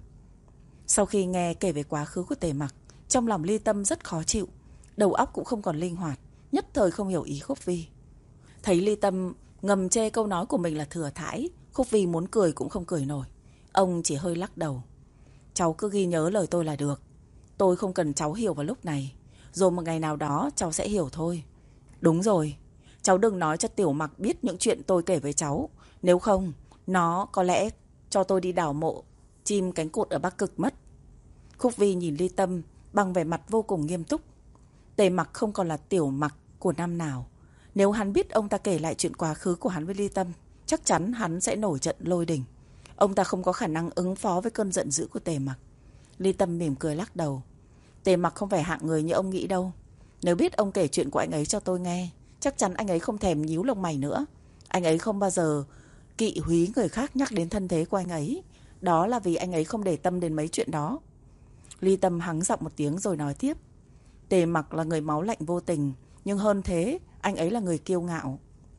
A: Sau khi nghe kể về quá khứ của Tề Mặc, trong lòng Ly Tâm rất khó chịu. Đầu óc cũng không còn linh hoạt, nhất thời không hiểu ý Khúc Vi. Thấy Ly Tâm ngầm chê câu nói của mình là thừa thãi, Khúc Vi muốn cười cũng không cười nổi. Ông chỉ hơi lắc đầu. Cháu cứ ghi nhớ lời tôi là được. Tôi không cần cháu hiểu vào lúc này. Rồi một ngày nào đó cháu sẽ hiểu thôi. Đúng rồi, cháu đừng nói cho Tiểu Mặc biết những chuyện tôi kể với cháu. Nếu không, nó có lẽ cho tôi đi đào mộ chim cánh cụt ở Bắc Cực mất. Khúc Vi nhìn Ly Tâm bằng vẻ mặt vô cùng nghiêm túc. Tề Mặc không còn là Tiểu Mặc của năm nào. Nếu hắn biết ông ta kể lại chuyện quá khứ của hắn với Ly Tâm, chắc chắn hắn sẽ nổi trận lôi đình. Ông ta không có khả năng ứng phó với cơn giận dữ của Tề Mặc. Ly Tâm mỉm cười lắc đầu. Tề Mặc không phải hạng người như ông nghĩ đâu. Nếu biết ông kể chuyện của anh ấy cho tôi nghe, chắc chắn anh ấy không thèm nhíu lông mày nữa. Anh ấy không bao giờ kỵ húy người khác nhắc đến thân thế của anh ấy. Đó là vì anh ấy không để tâm đến mấy chuyện đó. Ly Tâm hắng giọng một tiếng rồi nói tiếp. Tề Mặc là người máu lạnh vô tình, nhưng hơn thế, anh ấy là người kiêu ngạo.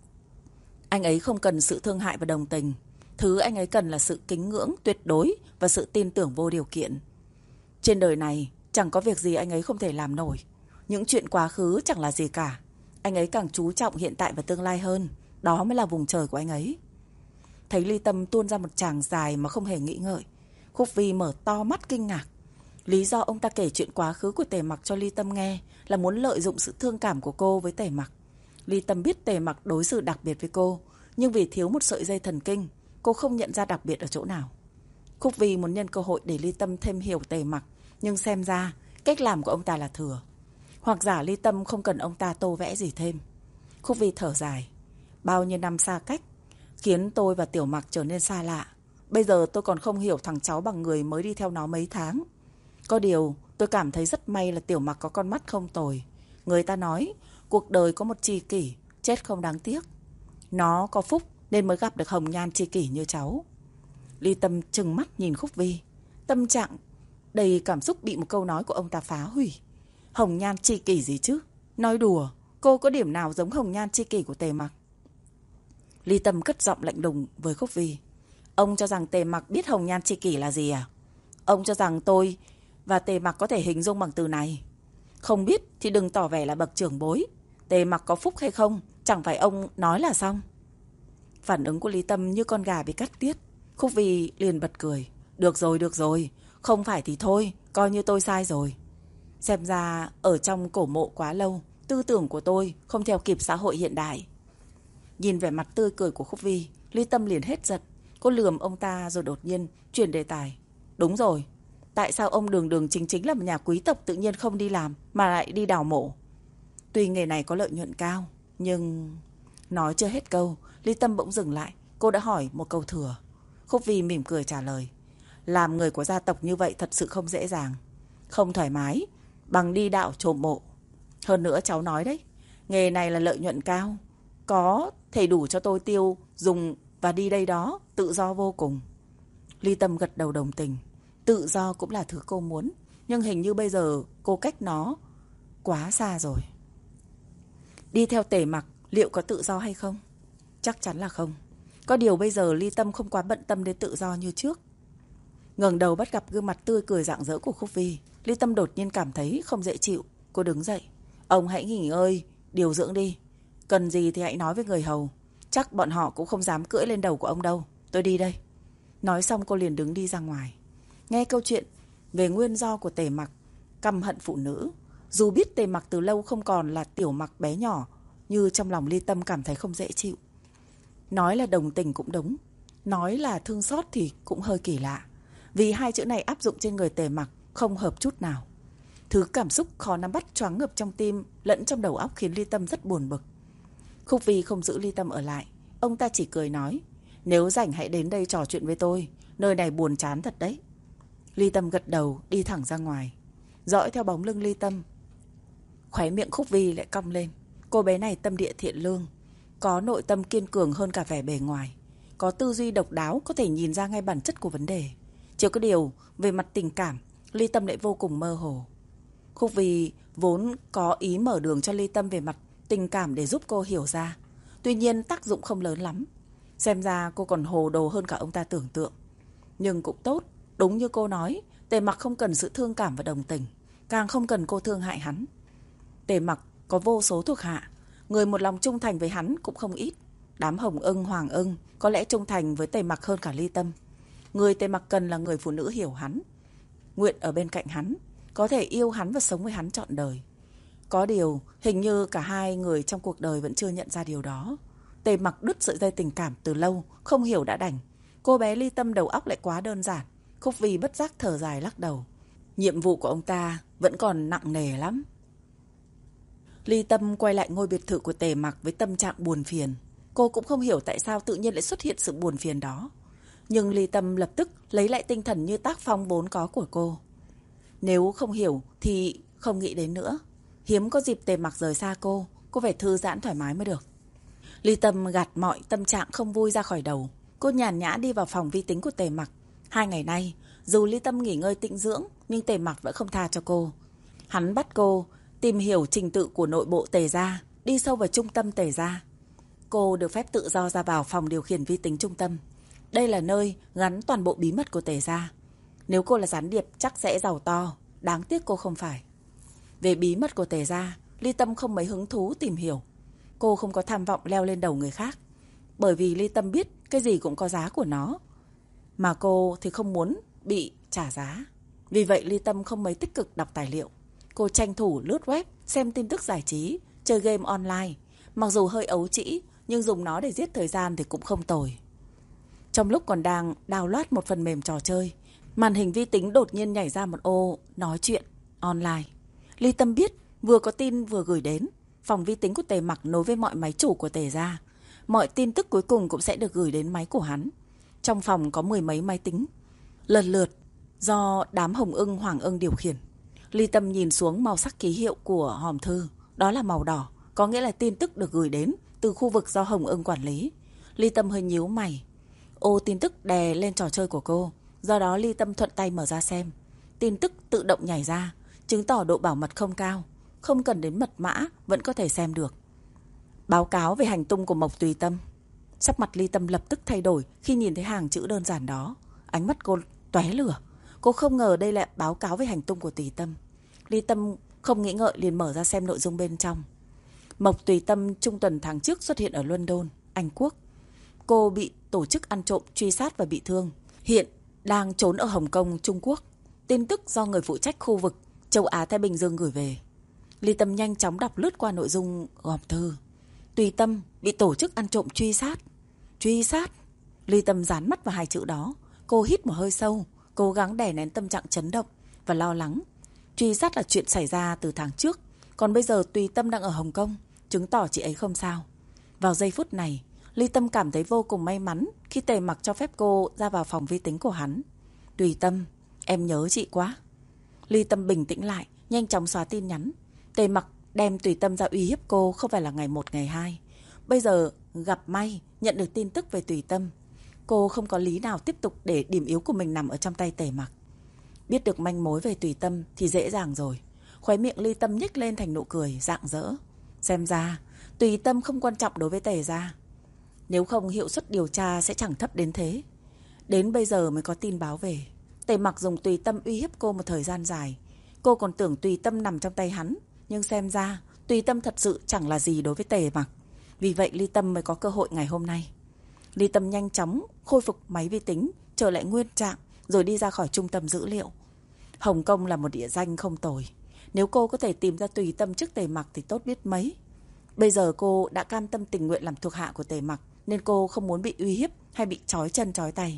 A: Anh ấy không cần sự thương hại và đồng tình. Thứ anh ấy cần là sự kính ngưỡng tuyệt đối và sự tin tưởng vô điều kiện. Trên đời này, chẳng có việc gì anh ấy không thể làm nổi. Những chuyện quá khứ chẳng là gì cả. Anh ấy càng chú trọng hiện tại và tương lai hơn. Đó mới là vùng trời của anh ấy. Thấy Ly Tâm tuôn ra một tràng dài mà không hề nghĩ ngợi, Khúc Vi mở to mắt kinh ngạc. Lý do ông ta kể chuyện quá khứ của Tề Mặc cho Ly Tâm nghe là muốn lợi dụng sự thương cảm của cô với Tề Mặc. Ly Tâm biết Tề Mặc đối xử đặc biệt với cô, nhưng vì thiếu một sợi dây thần kinh, cô không nhận ra đặc biệt ở chỗ nào. Khúc Vi muốn nhân cơ hội để Ly Tâm thêm hiểu Tề Mặc, nhưng xem ra cách làm của ông ta là thừa. Hoặc giả Ly Tâm không cần ông ta tô vẽ gì thêm. Khúc Vi thở dài. Bao nhiêu năm xa cách khiến tôi và Tiểu Mặc trở nên xa lạ. Bây giờ tôi còn không hiểu thằng cháu bằng người mới đi theo nó mấy tháng. Có điều tôi cảm thấy rất may là Tiểu Mặc có con mắt không tồi. Người ta nói cuộc đời có một tri kỷ, chết không đáng tiếc. Nó có phúc nên mới gặp được hồng nhan tri kỷ như cháu. Ly Tâm trừng mắt nhìn Khúc Vi. Tâm trạng đầy cảm xúc bị một câu nói của ông ta phá hủy. Hồng nhan tri kỷ gì chứ? Nói đùa, cô có điểm nào giống hồng nhan tri kỷ của Tề Mặc? Ly Tâm cất giọng lạnh lùng với Khúc Vi. Ông cho rằng Tề Mặc biết hồng nhan tri kỷ là gì à? Ông cho rằng tôi và Tề Mặc có thể hình dung bằng từ này? Không biết thì đừng tỏ vẻ là bậc trưởng bối. Tề Mặc có phúc hay không, chẳng phải ông nói là xong. Phản ứng của Ly Tâm như con gà bị cắt tiết. Khúc Vi liền bật cười. Được rồi, không phải thì thôi, coi như tôi sai rồi. Xem ra ở trong cổ mộ quá lâu, tư tưởng của tôi không theo kịp xã hội hiện đại. Nhìn vẻ mặt tươi cười của Khúc Vi, Ly Tâm liền hết giận. Cô lườm ông ta rồi đột nhiên chuyển đề tài. Đúng rồi, tại sao ông Đường chính là một nhà quý tộc tự nhiên không đi làm mà lại đi đào mộ? Tuy nghề này có lợi nhuận cao, nhưng... Nói chưa hết câu, Ly Tâm bỗng dừng lại. Cô đã hỏi một câu thừa. Khúc Vi mỉm cười trả lời. Làm người của gia tộc như vậy thật sự không dễ dàng. Không thoải mái bằng đi đạo trộm mộ. Hơn nữa cháu nói đấy, nghề này là lợi nhuận cao, có thể đủ cho tôi tiêu dùng và đi đây đó, tự do vô cùng. Ly Tâm gật đầu đồng tình. Tự do cũng là thứ cô muốn, nhưng hình như bây giờ cô cách nó quá xa rồi. Đi theo Tề Mặc liệu có tự do hay không? Chắc chắn là không. Có điều bây giờ Ly Tâm không quá bận tâm đến tự do như trước. Ngẩng đầu bắt gặp gương mặt tươi cười rạng rỡ của Khúc Vi, Ly Tâm đột nhiên cảm thấy không dễ chịu. Cô đứng dậy. Ông hãy nghỉ ngơi, điều dưỡng đi. Cần gì thì hãy nói với người hầu. Chắc bọn họ cũng không dám cưỡi lên đầu của ông đâu. Tôi đi đây. Nói xong cô liền đứng đi ra ngoài. Nghe câu chuyện về nguyên do của Tề Mặc căm hận phụ nữ. Dù biết Tề Mặc từ lâu không còn là Tiểu Mặc bé nhỏ, như trong lòng Ly Tâm cảm thấy không dễ chịu. Nói là đồng tình cũng đúng, nói là thương xót thì cũng hơi kỳ lạ. Vì hai chữ này áp dụng trên người Tề Mặc không hợp chút nào. Thứ cảm xúc khó nắm bắt choáng ngợp trong tim lẫn trong đầu óc khiến Ly Tâm rất buồn bực. Khúc Vi không giữ Ly Tâm ở lại. Ông ta chỉ cười nói, nếu rảnh hãy đến đây trò chuyện với tôi, nơi này buồn chán thật đấy. Ly Tâm gật đầu đi thẳng ra ngoài. Dõi theo bóng lưng Ly Tâm, khóe miệng Khúc Vi lại cong lên. Cô bé này tâm địa thiện lương, có nội tâm kiên cường hơn cả vẻ bề ngoài, có tư duy độc đáo, có thể nhìn ra ngay bản chất của vấn đề. Chỉ có điều về mặt tình cảm, Ly Tâm lại vô cùng mơ hồ. Khúc Vi vốn có ý mở đường cho Ly Tâm về mặt tình cảm để giúp cô hiểu ra. Tuy nhiên tác dụng không lớn lắm. Xem ra cô còn hồ đồ hơn cả ông ta tưởng tượng. Nhưng cũng tốt, đúng như cô nói, Tề Mặc không cần sự thương cảm và đồng tình, càng không cần cô thương hại hắn. Tề Mặc có vô số thuộc hạ, người một lòng trung thành với hắn cũng không ít. Đám Hồng Ưng, Hoàng Ưng có lẽ trung thành với Tề Mặc hơn cả Ly Tâm. Người Tề Mặc cần là người phụ nữ hiểu hắn, nguyện ở bên cạnh hắn, có thể yêu hắn và sống với hắn trọn đời. Có điều hình như cả hai người trong cuộc đời vẫn chưa nhận ra điều đó. Tề Mặc đứt sợi dây tình cảm từ lâu, không hiểu đã đành. Cô bé Ly Tâm đầu óc lại quá đơn giản. Khúc Vi bất giác thở dài lắc đầu. Nhiệm vụ của ông ta vẫn còn nặng nề lắm. Ly Tâm quay lại ngôi biệt thự của Tề Mặc với tâm trạng buồn phiền. Cô cũng không hiểu tại sao tự nhiên lại xuất hiện sự buồn phiền đó. Nhưng Ly Tâm lập tức lấy lại tinh thần như tác phong vốn có của cô. Nếu không hiểu thì không nghĩ đến nữa. Hiếm có dịp Tề Mặc rời xa cô phải thư giãn thoải mái mới được. Ly Tâm gạt mọi tâm trạng không vui ra khỏi đầu. Cô nhàn nhã đi vào phòng vi tính của Tề Mặc. 2 ngày nay, dù Ly Tâm nghỉ ngơi tĩnh dưỡng, nhưng Tề Mặc vẫn không tha cho cô. Hắn bắt cô tìm hiểu trình tự của nội bộ Tề gia, đi sâu vào trung tâm Tề gia. Cô được phép tự do ra vào phòng điều khiển vi tính trung tâm. Đây là nơi gắn toàn bộ bí mật của Tề gia. Nếu cô là gián điệp chắc sẽ giàu to, đáng tiếc cô không phải. Về bí mật của Tề gia, Ly Tâm không mấy hứng thú tìm hiểu. Cô không có tham vọng leo lên đầu người khác, bởi vì Ly Tâm biết cái gì cũng có giá của nó, mà cô thì không muốn bị trả giá. Vì vậy Ly Tâm không mấy tích cực đọc tài liệu. Cô tranh thủ lướt web, xem tin tức giải trí, chơi game online. Mặc dù hơi ấu trĩ, nhưng dùng nó để giết thời gian thì cũng không tồi. Trong lúc còn đang download một phần mềm trò chơi, màn hình vi tính đột nhiên nhảy ra một ô nói chuyện online. Ly Tâm biết vừa có tin vừa gửi đến. Phòng vi tính của Tề Mặc nối với mọi máy chủ của Tề gia. Mọi tin tức cuối cùng cũng sẽ được gửi đến máy của hắn. Trong phòng có 10 mấy máy tính, lần lượt do đám Hồng Ưng, Hoàng Ưng điều khiển. Ly Tâm nhìn xuống màu sắc ký hiệu của hòm thư. Đó là màu đỏ, có nghĩa là tin tức được gửi đến từ khu vực do Hồng Ưng quản lý. Ly Tâm hơi nhíu mày. Ô tin tức đè lên trò chơi của cô. Do đó Ly Tâm thuận tay mở ra xem. Tin tức tự động nhảy ra, chứng tỏ độ bảo mật không cao. Không cần đến mật mã vẫn có thể xem được. Báo cáo về hành tung của Mộc Tùy Tâm. Sắc mặt Ly Tâm lập tức thay đổi khi nhìn thấy hàng chữ đơn giản đó. Ánh mắt cô tóe lửa. Cô không ngờ đây là báo cáo về hành tung của Tùy Tâm. Ly Tâm không nghĩ ngợi liền mở ra xem nội dung bên trong. Mộc Tùy Tâm trung tuần tháng trước xuất hiện ở London, Anh Quốc. Cô bị tổ chức ăn trộm truy sát và bị thương. Hiện đang trốn ở Hồng Kông, Trung Quốc. Tin tức do người phụ trách khu vực châu Á Thái Bình Dương gửi về. Ly Tâm nhanh chóng đọc lướt qua nội dung hòm thư. Tùy Tâm bị tổ chức ăn trộm truy sát. Truy sát. Ly Tâm dán mắt vào hai chữ đó. Cô hít một hơi sâu, cố gắng đè nén tâm trạng chấn động và lo lắng. Truy sát là chuyện xảy ra từ tháng trước, còn bây giờ Tùy Tâm đang ở Hồng Kông, chứng tỏ chị ấy không sao. Vào giây phút này, Ly Tâm cảm thấy vô cùng may mắn khi Tề Mặc cho phép cô ra vào phòng vi tính của hắn. Tùy Tâm, em nhớ chị quá. Ly Tâm bình tĩnh lại, nhanh chóng xóa tin nhắn. Tề Mặc đem Tùy Tâm ra uy hiếp cô không phải là ngày 1 ngày 2. Bây giờ gặp may nhận được tin tức về Tùy Tâm, cô không có lý nào tiếp tục để điểm yếu của mình nằm ở trong tay Tề Mặc. Biết được manh mối về Tùy Tâm thì dễ dàng rồi. Khóe miệng Ly Tâm nhếch lên thành nụ cười rạng rỡ. Xem ra Tùy Tâm không quan trọng đối với Tề gia. Nếu không hiệu suất điều tra sẽ chẳng thấp đến thế. Đến bây giờ mới có tin báo về. Tề Mặc dùng Tùy Tâm uy hiếp cô một thời gian dài. Cô còn tưởng Tùy Tâm nằm trong tay hắn, nhưng xem ra Tùy Tâm thật sự chẳng là gì đối với Tề Mặc. Vì vậy Ly Tâm mới có cơ hội ngày hôm nay. Ly Tâm nhanh chóng khôi phục máy vi tính, trở lại nguyên trạng, rồi đi ra khỏi trung tâm dữ liệu. Hồng Kông là một địa danh không tồi. Nếu cô có thể tìm ra Tùy Tâm trước Tề Mặc thì tốt biết mấy. Bây giờ cô đã cam tâm tình nguyện làm thuộc hạ của Tề Mặc, nên cô không muốn bị uy hiếp hay bị trói chân trói tay.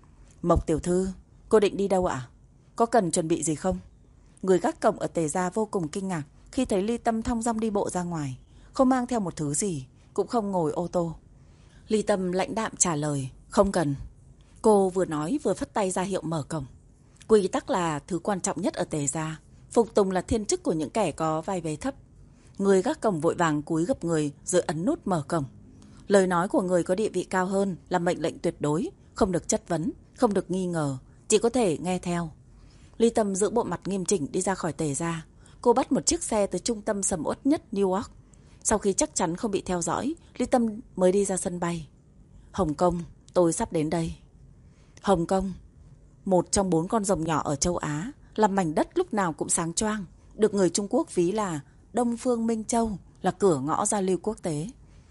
A: Mộc tiểu thư, cô định đi đâu ạ? Có cần chuẩn bị gì không? Người gác cổng ở Tề gia vô cùng kinh ngạc khi thấy Ly Tâm thong dong đi bộ ra ngoài, không mang theo một thứ gì, cũng không ngồi ô tô. Ly Tâm lãnh đạm trả lời, không cần. Cô vừa nói vừa phất tay ra hiệu mở cổng. Quy tắc là thứ quan trọng nhất ở Tề gia. Phục tùng là thiên chức của những kẻ có vai vế thấp. Người gác cổng vội vàng cúi gập người rồi ấn nút mở cổng. Lời nói của người có địa vị cao hơn là mệnh lệnh tuyệt đối, không được chất vấn, không được nghi ngờ, chỉ có thể nghe theo. Ly Tâm giữ bộ mặt nghiêm chỉnh đi ra khỏi Tề gia. Cô bắt một chiếc xe tới trung tâm sầm uất nhất New York. Sau khi chắc chắn không bị theo dõi, Ly Tâm mới đi ra sân bay. Hồng Kông, tôi sắp đến đây. Hồng Kông, một trong 4 con rồng nhỏ ở châu Á, là mảnh đất lúc nào cũng sáng choang, được người Trung Quốc ví là Đông Phương Minh Châu, là cửa ngõ giao lưu quốc tế.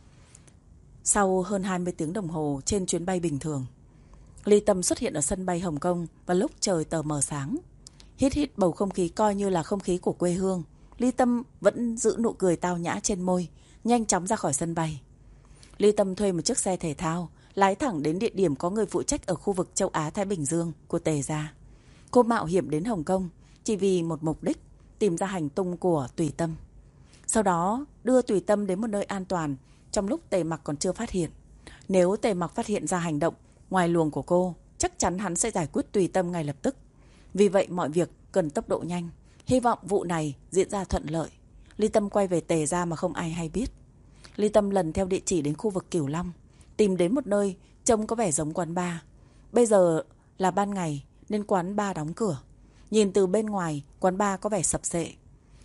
A: Sau hơn 20 tiếng đồng hồ trên chuyến bay bình thường, Ly Tâm xuất hiện ở sân bay Hồng Kông vào lúc trời tờ mờ sáng. Hít bầu không khí coi như là không khí của quê hương. Ly Tâm vẫn giữ nụ cười tao nhã trên môi, nhanh chóng ra khỏi sân bay. Ly Tâm thuê một chiếc xe thể thao, lái thẳng đến địa điểm có người phụ trách ở khu vực châu Á Thái Bình Dương của Tề gia. Cô mạo hiểm đến Hồng Kông chỉ vì một mục đích, tìm ra hành tung của Tùy Tâm. Sau đó đưa Tùy Tâm đến một nơi an toàn trong lúc Tề Mặc còn chưa phát hiện. Nếu Tề Mặc phát hiện ra hành động ngoài luồng của cô, chắc chắn hắn sẽ giải quyết Tùy Tâm ngay lập tức. Vì vậy mọi việc cần tốc độ nhanh. Hy vọng vụ này diễn ra thuận lợi. Ly Tâm quay về Tề gia mà không ai hay biết. Ly Tâm lần theo địa chỉ đến khu vực Cửu Long, tìm đến một nơi trông có vẻ giống quán bar. Bây giờ là ban ngày nên quán bar đóng cửa. Nhìn từ bên ngoài, quán bar có vẻ sập sệ.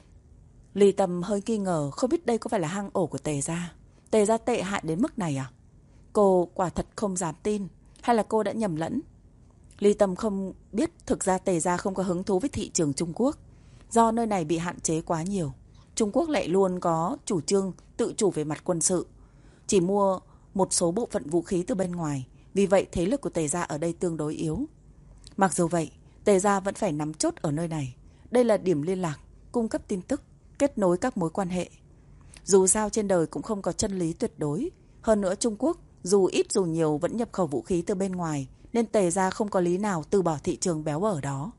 A: Ly Tâm hơi nghi ngờ, không biết đây có phải là hang ổ của Tề gia. Tề gia tệ hại đến mức này à? Cô quả thật không dám tin, hay là cô đã nhầm lẫn? Ly Tâm không biết thực ra Tề gia không có hứng thú với thị trường Trung Quốc. Do nơi này bị hạn chế quá nhiều, Trung Quốc lại luôn có chủ trương tự chủ về mặt quân sự, chỉ mua một số bộ phận vũ khí từ bên ngoài. Vì vậy thế lực của Tề gia ở đây tương đối yếu. Mặc dù vậy, Tề gia vẫn phải nắm chốt ở nơi này. Đây là điểm liên lạc, cung cấp tin tức, kết nối các mối quan hệ. Dù sao trên đời cũng không có chân lý tuyệt đối. Hơn nữa Trung Quốc dù ít dù nhiều vẫn nhập khẩu vũ khí từ bên ngoài, nên Tề gia không có lý nào từ bỏ thị trường béo ở đó.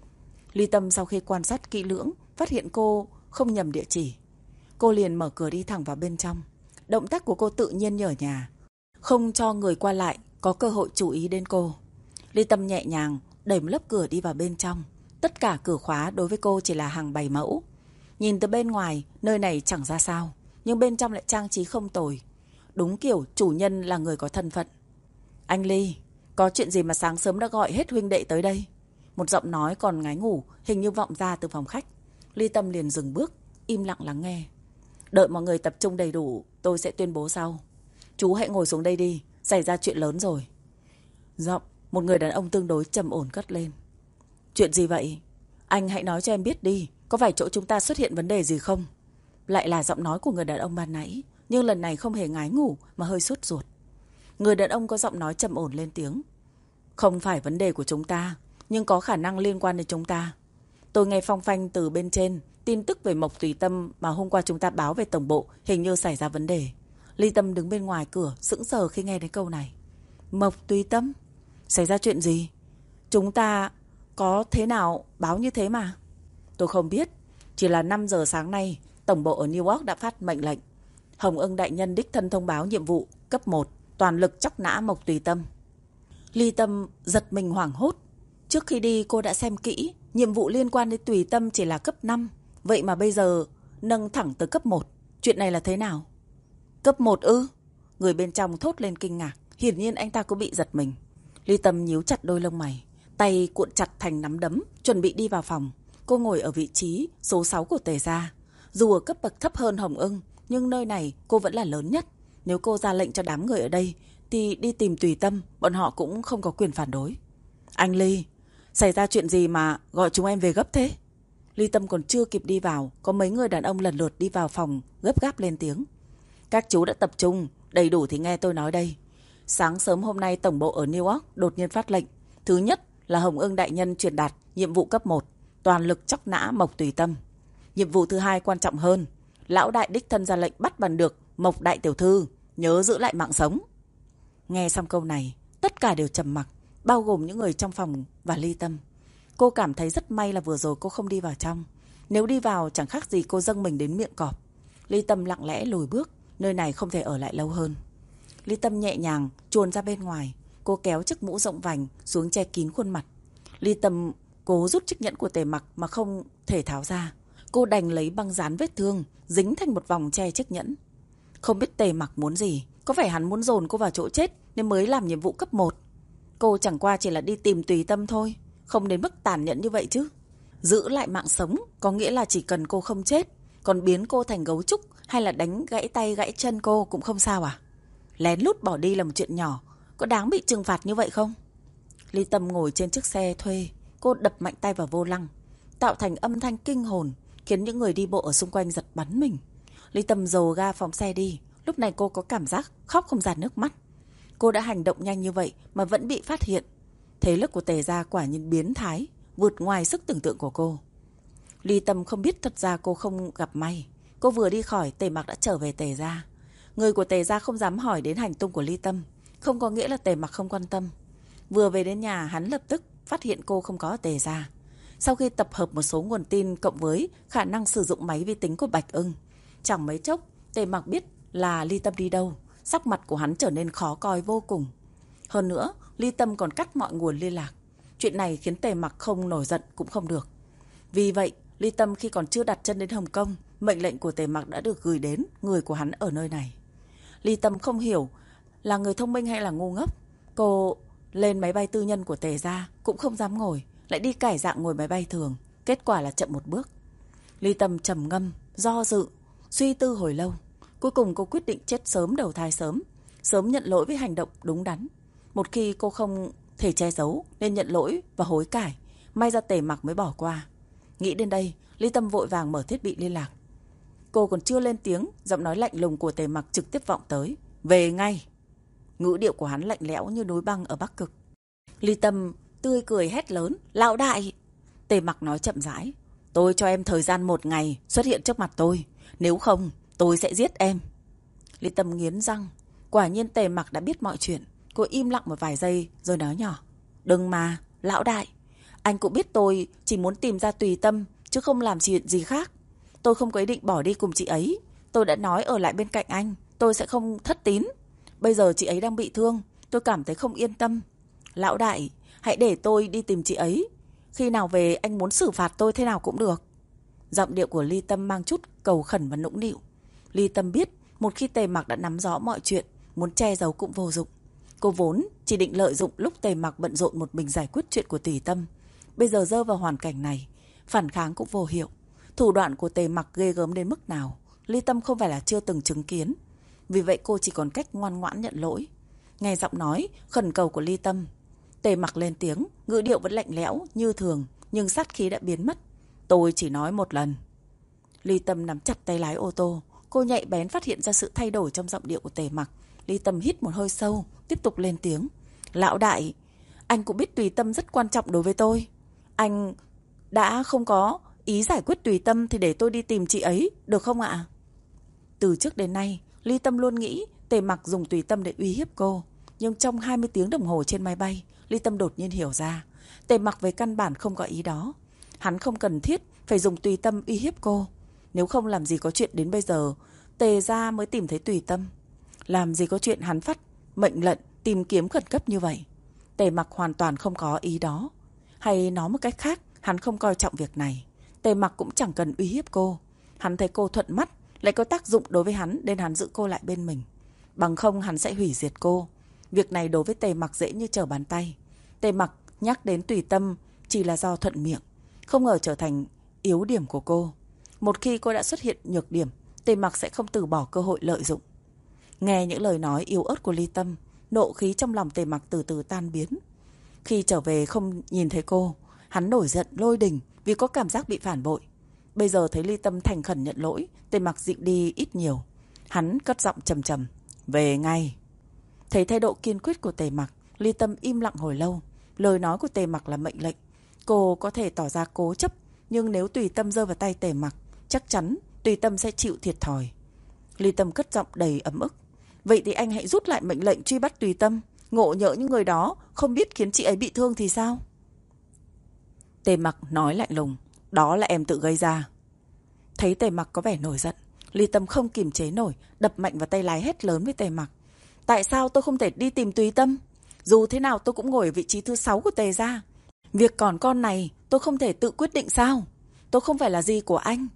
A: Ly Tâm sau khi quan sát kỹ lưỡng, phát hiện cô không nhầm địa chỉ. Cô liền mở cửa đi thẳng vào bên trong. Động tác của cô tự nhiên nhở nhà, không cho người qua lại có cơ hội chú ý đến cô. Ly Tâm nhẹ nhàng đẩy một lớp cửa đi vào bên trong. Tất cả cửa khóa đối với cô chỉ là hàng bày mẫu. Nhìn từ bên ngoài, nơi này chẳng ra sao, nhưng bên trong lại trang trí không tồi. Đúng kiểu chủ nhân là người có thân phận. Anh Ly, có chuyện gì mà sáng sớm đã gọi hết huynh đệ tới đây? Một giọng nói còn ngái ngủ hình như vọng ra từ phòng khách. Ly Tâm liền dừng bước, im lặng lắng nghe. Đợi mọi người tập trung đầy đủ, tôi sẽ tuyên bố sau. Chú hãy ngồi xuống đây đi, xảy ra chuyện lớn rồi. Giọng một người đàn ông tương đối trầm ổn cất lên. Chuyện gì vậy? Anh hãy nói cho em biết đi, có phải chỗ chúng ta xuất hiện vấn đề gì không? Lại là giọng nói của người đàn ông ban nãy, nhưng lần này không hề ngái ngủ mà hơi sốt ruột. Người đàn ông có giọng nói trầm ổn lên tiếng. Không phải vấn đề của chúng ta, nhưng có khả năng liên quan đến chúng ta. Tôi nghe phong phanh từ bên trên, tin tức về Mộc Tùy Tâm mà hôm qua chúng ta báo về tổng bộ hình như xảy ra vấn đề. Ly Tâm đứng bên ngoài cửa sững sờ khi nghe đến câu này. Mộc Tùy Tâm? Xảy ra chuyện gì? Chúng ta có thế nào báo như thế mà? Tôi không biết, chỉ là 5 giờ sáng nay, tổng bộ ở New York đã phát mệnh lệnh. Hồng Ưng đại nhân đích thân thông báo nhiệm vụ cấp 1, toàn lực chóc nã Mộc Tùy Tâm. Ly Tâm giật mình hoảng hốt. Trước khi đi cô đã xem kỹ, nhiệm vụ liên quan đến Tùy Tâm chỉ là cấp 5. Vậy mà bây giờ nâng thẳng tới cấp 1. Chuyện này là thế nào? Cấp 1 ư? Người bên trong thốt lên kinh ngạc. Hiển nhiên anh ta cũng bị giật mình. Ly Tâm nhíu chặt đôi lông mày, tay cuộn chặt thành nắm đấm, chuẩn bị đi vào phòng. Cô ngồi ở vị trí số 6 của Tề gia. Dù ở cấp bậc thấp hơn Hồng Ưng, nhưng nơi này cô vẫn là lớn nhất. Nếu cô ra lệnh cho đám người ở đây thì đi tìm Tùy Tâm, bọn họ cũng không có quyền phản đối. Anh Ly, xảy ra chuyện gì mà gọi chúng em về gấp thế? Ly Tâm còn chưa kịp đi vào, có mấy người đàn ông lần lượt đi vào phòng, gấp gáp lên tiếng. Các chú đã tập trung, đầy đủ thì nghe tôi nói đây. Sáng sớm hôm nay tổng bộ ở New York đột nhiên phát lệnh. Thứ nhất là Hồng Ưng đại nhân truyền đạt nhiệm vụ cấp 1, toàn lực chóc nã Mộc Tùy Tâm. Nhiệm vụ thứ hai quan trọng hơn, lão đại đích thân ra lệnh bắt bằng được Mộc đại tiểu thư, nhớ giữ lại mạng sống. Nghe xong câu này, tất cả đều trầm mặc, bao gồm những người trong phòng và Ly Tâm. Cô cảm thấy rất may là vừa rồi cô không đi vào trong. Nếu đi vào chẳng khác gì cô dâng mình đến miệng cọp. Ly Tâm lặng lẽ lùi bước, nơi này không thể ở lại lâu hơn. Ly Tâm nhẹ nhàng chuồn ra bên ngoài, cô kéo chiếc mũ rộng vành xuống che kín khuôn mặt. Ly Tâm cố rút chiếc nhẫn của Tề Mặc mà không thể tháo ra. Cô đành lấy băng dán vết thương dính thành một vòng che chiếc nhẫn. Không biết Tề Mặc muốn gì, có phải hắn muốn dồn cô vào chỗ chết nên mới làm nhiệm vụ cấp 1? Cô chẳng qua chỉ là đi tìm Tùy Tâm thôi, không đến mức tàn nhẫn như vậy chứ. Giữ lại mạng sống có nghĩa là chỉ cần cô không chết, còn biến cô thành gấu trúc hay là đánh gãy tay gãy chân cô cũng không sao à? Lén lút bỏ đi là một chuyện nhỏ, có đáng bị trừng phạt như vậy không? Ly Tâm ngồi trên chiếc xe thuê, cô đập mạnh tay vào vô lăng, tạo thành âm thanh kinh hồn, khiến những người đi bộ ở xung quanh giật bắn mình. Ly Tâm dồ ga phóng xe đi, lúc này cô có cảm giác khóc không ra nước mắt. Cô đã hành động nhanh như vậy mà vẫn bị phát hiện. Thế lực của Tề gia quả nhiên biến thái, vượt ngoài sức tưởng tượng của cô. Ly Tâm không biết thật ra cô không gặp may. Cô vừa đi khỏi, Tề Mặc đã trở về Tề gia. Người của Tề gia không dám hỏi đến hành tung của Ly Tâm, không có nghĩa là Tề Mặc không quan tâm. Vừa về đến nhà, hắn lập tức phát hiện cô không có ở Tề gia. Sau khi tập hợp một số nguồn tin cộng với khả năng sử dụng máy vi tính của Bạch Ưng, chẳng mấy chốc Tề Mặc biết là Ly Tâm đi đâu, sắc mặt của hắn trở nên khó coi vô cùng. Hơn nữa, Ly Tâm còn cắt mọi nguồn liên lạc. Chuyện này khiến Tề Mặc không nổi giận cũng không được. Vì vậy, Ly Tâm khi còn chưa đặt chân đến Hồng Kông, mệnh lệnh của Tề Mặc đã được gửi đến người của hắn ở nơi này. Ly Tâm không hiểu là người thông minh hay là ngu ngốc. Cô lên máy bay tư nhân của Tề gia cũng không dám ngồi, lại đi cải dạng ngồi máy bay thường. Kết quả là chậm một bước. Ly Tâm trầm ngâm, do dự, suy tư hồi lâu. Cuối cùng cô quyết định chết sớm đầu thai sớm, sớm nhận lỗi với hành động đúng đắn. Một khi cô không thể che giấu nên nhận lỗi và hối cải, may ra Tề Mặc mới bỏ qua. Nghĩ đến đây, Ly Tâm vội vàng mở thiết bị liên lạc. Cô còn chưa lên tiếng, giọng nói lạnh lùng của Tề Mặc trực tiếp vọng tới. Về ngay! Ngữ điệu của hắn lạnh lẽo như núi băng ở Bắc Cực. Ly Tâm tươi cười hét lớn. Lão đại! Tề Mặc nói chậm rãi. Tôi cho em thời gian 1 ngày xuất hiện trước mặt tôi. Nếu không, tôi sẽ giết em. Ly Tâm nghiến răng. Quả nhiên Tề Mặc đã biết mọi chuyện. Cô im lặng một vài giây rồi nói nhỏ. Đừng mà, lão đại. Anh cũng biết tôi chỉ muốn tìm ra Tùy Tâm, chứ không làm chuyện gì khác. Tôi không có ý định bỏ đi cùng chị ấy. Tôi đã nói ở lại bên cạnh anh, tôi sẽ không thất tín. Bây giờ chị ấy đang bị thương, tôi cảm thấy không yên tâm. Lão đại, hãy để tôi đi tìm chị ấy. Khi nào về anh muốn xử phạt tôi thế nào cũng được. Giọng điệu của Ly Tâm mang chút cầu khẩn và nũng nịu. Ly Tâm biết một khi Tề Mặc đã nắm rõ mọi chuyện, muốn che giấu cũng vô dụng. Cô vốn chỉ định lợi dụng lúc Tề Mặc bận rộn một mình giải quyết chuyện của Tùy Tâm. Bây giờ rơi vào hoàn cảnh này, phản kháng cũng vô hiệu. Thủ đoạn của Tề Mặc ghê gớm đến mức nào, Ly Tâm không phải là chưa từng chứng kiến. Vì vậy cô chỉ còn cách ngoan ngoãn nhận lỗi. Nghe giọng nói khẩn cầu của Ly Tâm, Tề Mặc lên tiếng, ngữ điệu vẫn lạnh lẽo như thường, nhưng sát khí đã biến mất. Tôi chỉ nói một lần. Ly Tâm nắm chặt tay lái ô tô. Cô nhạy bén phát hiện ra sự thay đổi trong giọng điệu của Tề Mặc. Ly Tâm hít một hơi sâu, tiếp tục lên tiếng. Lão đại, anh cũng biết Tùy Tâm rất quan trọng đối với tôi. Anh đã không có ý giải quyết Tùy Tâm thì để tôi đi tìm chị ấy, được không ạ? Từ trước đến nay, Ly Tâm luôn nghĩ Tề Mặc dùng Tùy Tâm để uy hiếp cô. Nhưng trong 20 tiếng đồng hồ trên máy bay, Ly Tâm đột nhiên hiểu ra. Tề Mặc về căn bản không có ý đó. Hắn không cần thiết phải dùng Tùy Tâm uy hiếp cô. Nếu không làm gì có chuyện đến bây giờ, Tề gia mới tìm thấy Tùy Tâm. Làm gì có chuyện hắn phát mệnh lệnh tìm kiếm khẩn cấp như vậy. Tề Mặc hoàn toàn không có ý đó. Hay nói một cách khác, hắn không coi trọng việc này. Tề Mặc cũng chẳng cần uy hiếp cô. Hắn thấy cô thuận mắt, lại có tác dụng đối với hắn nên hắn giữ cô lại bên mình. Bằng không hắn sẽ hủy diệt cô. Việc này đối với Tề Mặc dễ như trở bàn tay. Tề Mặc nhắc đến Tùy Tâm chỉ là do thuận miệng, không ngờ trở thành yếu điểm của cô. Một khi cô đã xuất hiện nhược điểm, Tề Mặc sẽ không từ bỏ cơ hội lợi dụng. Nghe những lời nói yếu ớt của Ly Tâm, nộ khí trong lòng Tề Mặc từ từ tan biến. Khi trở về không nhìn thấy cô, hắn nổi giận lôi đình vì có cảm giác bị phản bội. Bây giờ thấy Ly Tâm thành khẩn nhận lỗi, Tề Mặc dịu đi ít nhiều. Hắn cất giọng trầm trầm, về ngay. Thấy thái độ kiên quyết của Tề Mặc, Ly Tâm im lặng hồi lâu. Lời nói của Tề Mặc là mệnh lệnh. Cô có thể tỏ ra cố chấp, nhưng nếu Tùy Tâm rơi vào tay Tề Mặc, chắc chắn Tùy Tâm sẽ chịu thiệt thòi. Ly Tâm cất giọng đầy ấm ức. Vậy thì anh hãy rút lại mệnh lệnh truy bắt Tùy Tâm. Ngộ nhỡ những người đó không biết khiến chị ấy bị thương thì sao? Tề Mặc nói lạnh lùng, đó là em tự gây ra. Thấy Tề Mặc có vẻ nổi giận, Ly Tâm không kiềm chế nổi, đập mạnh vào tay lái hét lớn với Tề Mặc. Tại sao tôi không thể đi tìm Tùy Tâm? Dù thế nào tôi cũng ngồi ở vị trí thứ 6 của Tề gia. Việc còn con này tôi không thể tự quyết định sao? Tôi không phải là gì của anh.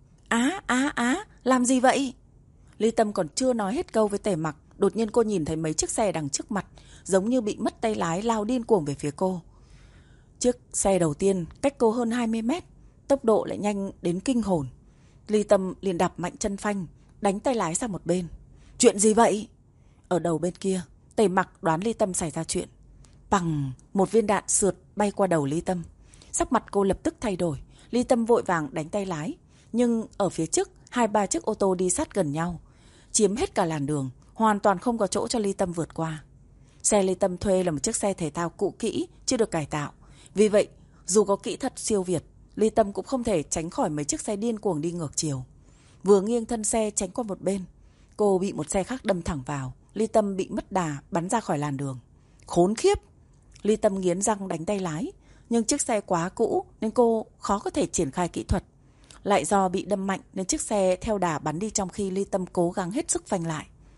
A: Làm gì vậy? Ly Tâm còn chưa nói hết câu với Tề Mặc, đột nhiên cô nhìn thấy mấy chiếc xe đằng trước mặt, giống như bị mất tay lái lao điên cuồng về phía cô. Chiếc xe đầu tiên cách cô hơn 20 mét, tốc độ lại nhanh đến kinh hồn. Ly Tâm liền đạp mạnh chân phanh, đánh tay lái sang một bên. Chuyện gì vậy? Ở đầu bên kia, Tề Mặc đoán Ly Tâm xảy ra chuyện. Bằng một viên đạn sượt bay qua đầu Ly Tâm. Sắc mặt cô lập tức thay đổi. Ly Tâm vội vàng đánh tay lái. Nhưng ở phía trước, 2-3 chiếc ô tô đi sát gần nhau, chiếm hết cả làn đường, hoàn toàn không có chỗ cho Ly Tâm vượt qua. Xe Ly Tâm thuê là một chiếc xe thể thao cũ kỹ, chưa được cải tạo. Vì vậy, dù có kỹ thuật siêu việt, Ly Tâm cũng không thể tránh khỏi mấy chiếc xe điên cuồng đi ngược chiều. Vừa nghiêng thân xe tránh qua một bên, cô bị một xe khác đâm thẳng vào. Ly Tâm bị mất đà, bắn ra khỏi làn đường. Khốn khiếp! Ly Tâm nghiến răng đánh tay lái, nhưng chiếc xe quá cũ nên cô khó có thể triển khai kỹ thuật. Lại do bị đâm mạnh nên chiếc xe theo đà bắn đi trong khi Ly Tâm cố gắng hết sức phanh lại.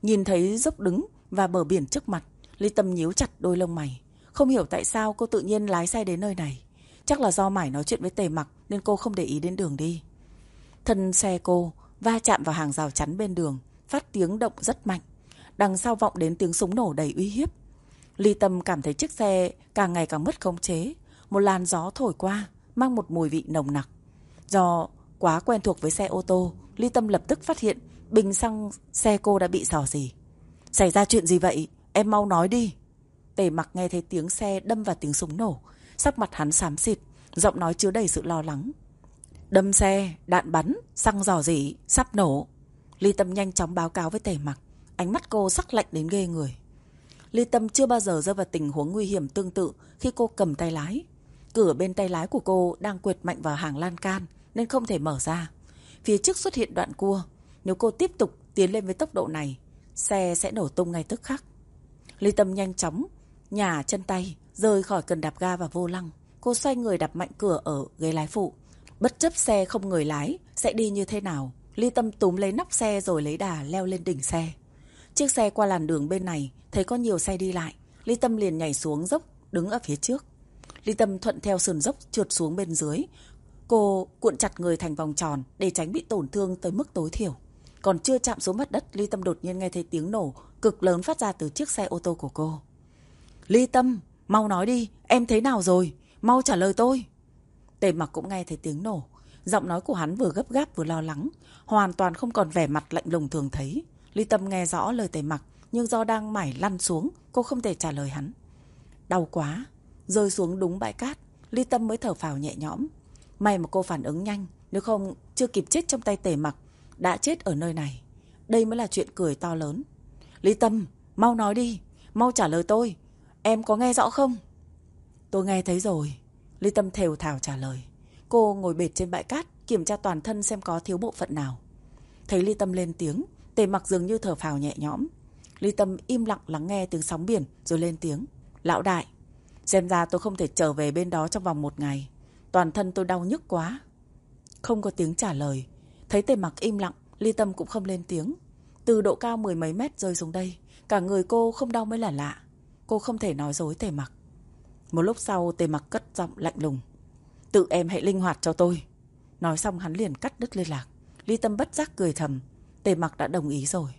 A: Nhìn thấy dốc đứng và bờ biển trước mặt, Ly Tâm nhíu chặt đôi lông mày. Không hiểu tại sao cô tự nhiên lái xe đến nơi này. Chắc là do mải nói chuyện với Tề Mặc nên cô không để ý đến đường đi. Thân xe cô va chạm vào hàng rào chắn bên đường, phát tiếng động rất mạnh. Đằng sau vọng đến tiếng súng nổ đầy uy hiếp. Ly Tâm cảm thấy chiếc xe càng ngày càng mất khống chế. Một làn gió thổi qua, mang một mùi vị nồng nặc. Do quá quen thuộc với xe ô tô, Ly Tâm lập tức phát hiện bình xăng xe cô đã bị rò rỉ. Xảy ra chuyện gì vậy? Em mau nói đi. Tề Mặc nghe thấy tiếng xe đâm vào tiếng súng nổ, sắc mặt hắn xám xịt, giọng nói chứa đầy sự lo lắng. Đâm xe, đạn bắn, xăng rò rỉ, sắp nổ. Ly Tâm nhanh chóng báo cáo với Tề Mặc, ánh mắt cô sắc lạnh đến ghê người. Ly Tâm chưa bao giờ rơi vào tình huống nguy hiểm tương tự khi cô cầm tay lái. Cửa bên tay lái của cô đang quệt mạnh vào hàng lan can nên không thể mở ra. Phía trước xuất hiện đoạn cua, nếu cô tiếp tục tiến lên với tốc độ này, xe sẽ nổ tung ngay tức khắc. Ly Tâm nhanh chóng nhả chân tay, rời khỏi cần đạp ga và vô lăng. Cô xoay người đạp mạnh cửa ở ghế lái phụ. Bất chấp xe không người lái sẽ đi như thế nào, Ly Tâm túm lấy nắp xe rồi lấy đà leo lên đỉnh xe. Chiếc xe qua làn đường bên này, thấy có nhiều xe đi lại, Ly Tâm liền nhảy xuống dốc, đứng ở phía trước. Ly Tâm thuận theo sườn dốc trượt xuống bên dưới. Cô cuộn chặt người thành vòng tròn để tránh bị tổn thương tới mức tối thiểu. Còn chưa chạm xuống mặt đất, Ly Tâm đột nhiên nghe thấy tiếng nổ cực lớn phát ra từ chiếc xe ô tô của cô. Ly Tâm, mau nói đi, em thế nào rồi? Mau trả lời tôi. Tề Mặc cũng nghe thấy tiếng nổ. Giọng nói của hắn vừa gấp gáp vừa lo lắng, hoàn toàn không còn vẻ mặt lạnh lùng thường thấy. Ly Tâm nghe rõ lời Tề Mặc, nhưng do đang mải lăn xuống, cô không thể trả lời hắn. Đau quá, rơi xuống đúng bãi cát, Ly Tâm mới thở phào nhẹ nhõm. May mà cô phản ứng nhanh, nếu không chưa kịp chết trong tay Tề Mặc, đã chết ở nơi này. Đây mới là chuyện cười to lớn. Ly Tâm, mau nói đi, mau trả lời tôi. Em có nghe rõ không? Tôi nghe thấy rồi. Ly Tâm thều thào trả lời. Cô ngồi bệt trên bãi cát, kiểm tra toàn thân xem có thiếu bộ phận nào. Thấy Ly Tâm lên tiếng, Tề Mặc dường như thở phào nhẹ nhõm. Ly Tâm im lặng lắng nghe tiếng sóng biển rồi lên tiếng. Lão đại, xem ra tôi không thể trở về bên đó trong vòng 1 ngày. Toàn thân tôi đau nhức quá. Không có tiếng trả lời. Thấy Tề Mặc im lặng, Ly Tâm cũng không lên tiếng. Từ độ cao 10 mấy mét rơi xuống đây, cả người cô không đau mới là lạ. Cô không thể nói dối Tề Mặc. Một lúc sau Tề Mặc cất giọng lạnh lùng. Tự em hãy linh hoạt cho tôi. Nói xong hắn liền cắt đứt liên lạc. Ly Tâm bất giác cười thầm. Tề Mặc đã đồng ý rồi.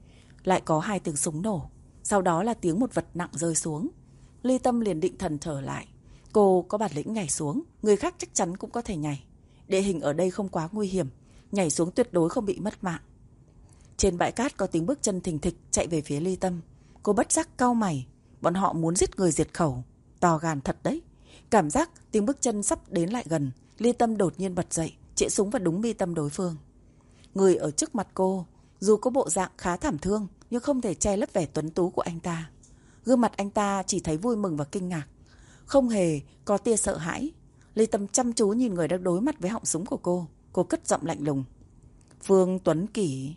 A: Lại có 2 tiếng súng nổ. Sau đó là tiếng một vật nặng rơi xuống. Ly Tâm liền định thần trở lại. Cô có bản lĩnh nhảy xuống, người khác chắc chắn cũng có thể nhảy. Địa hình ở đây không quá nguy hiểm, nhảy xuống tuyệt đối không bị mất mạng. Trên bãi cát có tiếng bước chân thình thịch chạy về phía Ly Tâm. Cô bất giác cau mày. Bọn họ muốn giết người diệt khẩu. To gan thật đấy. Cảm giác tiếng bước chân sắp đến lại gần, Ly Tâm đột nhiên bật dậy, chĩa súng vào đúng mi tâm đối phương. Người ở trước mặt cô, dù có bộ dạng khá thảm thương, nhưng không thể che lấp vẻ tuấn tú của anh ta. Gương mặt anh ta chỉ thấy vui mừng và kinh ngạc, không hề có tia sợ hãi. Ly Tâm chăm chú nhìn người đang đối mặt với họng súng của cô. Cô cất giọng lạnh lùng. Phương Tuấn Kỷ.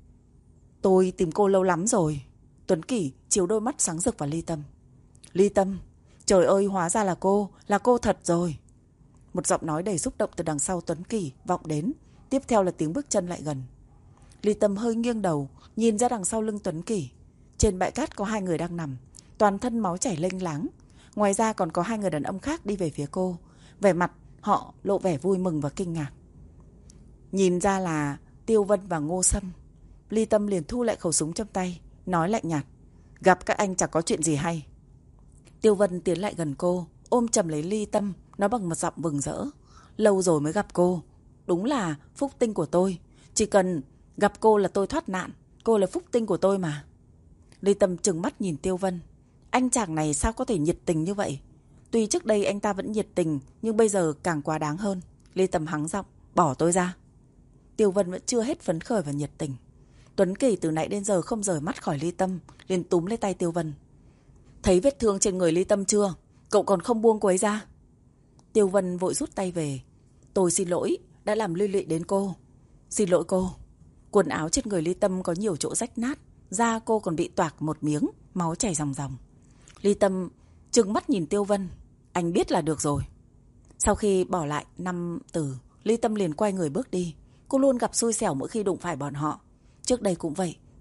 A: Tôi tìm cô lâu lắm rồi. Tuấn Kỷ chiếu đôi mắt sáng rực vào Ly Tâm. Ly Tâm, trời ơi, hóa ra là cô thật rồi. Một giọng nói đầy xúc động từ đằng sau Tuấn Kỷ vọng đến. Tiếp theo là tiếng bước chân lại gần. Ly Tâm hơi nghiêng đầu, nhìn ra đằng sau lưng Tuấn Kỷ. Trên bãi cát có 2 người đang nằm, toàn thân máu chảy lênh láng. Ngoài ra còn có 2 người đàn ông khác đi về phía cô. Vẻ mặt họ lộ vẻ vui mừng và kinh ngạc. Nhìn ra là Tiêu Vân và Ngô Sâm. Ly Tâm liền thu lại khẩu súng trong tay, nói lạnh nhạt. Gặp các anh chẳng có chuyện gì hay. Tiêu Vân tiến lại gần cô, ôm chầm lấy Ly Tâm, nói bằng một giọng mừng rỡ. Lâu rồi mới gặp cô. Đúng là phúc tinh của tôi. Chỉ cần gặp cô là tôi thoát nạn. Cô là phúc tinh của tôi mà. Ly Tâm trừng mắt nhìn Tiêu Vân. Anh chàng này sao có thể nhiệt tình như vậy? Tuy trước đây anh ta vẫn nhiệt tình, nhưng bây giờ càng quá đáng hơn. Ly Tâm hắng giọng. Bỏ tôi ra. Tiêu Vân vẫn chưa hết phấn khởi và nhiệt tình. Tuấn Kỷ từ nãy đến giờ không rời mắt khỏi Ly Tâm, liền túm lấy tay Tiêu Vân. Thấy vết thương trên người Ly Tâm chưa? Cậu còn không buông cô ấy ra. Tiêu Vân vội rút tay về. Tôi xin lỗi, đã làm liên lụy đến cô. Xin lỗi cô. Quần áo trên người Ly Tâm có nhiều chỗ rách nát, da cô còn bị toạc một miếng, máu chảy ròng ròng. Ly Tâm trừng mắt nhìn Tiêu Vân. Anh biết là được rồi. Sau khi bỏ lại 5 từ, Ly Tâm liền quay người bước đi. Cô luôn gặp xui xẻo mỗi khi đụng phải bọn họ. Trước đây cũng vậy,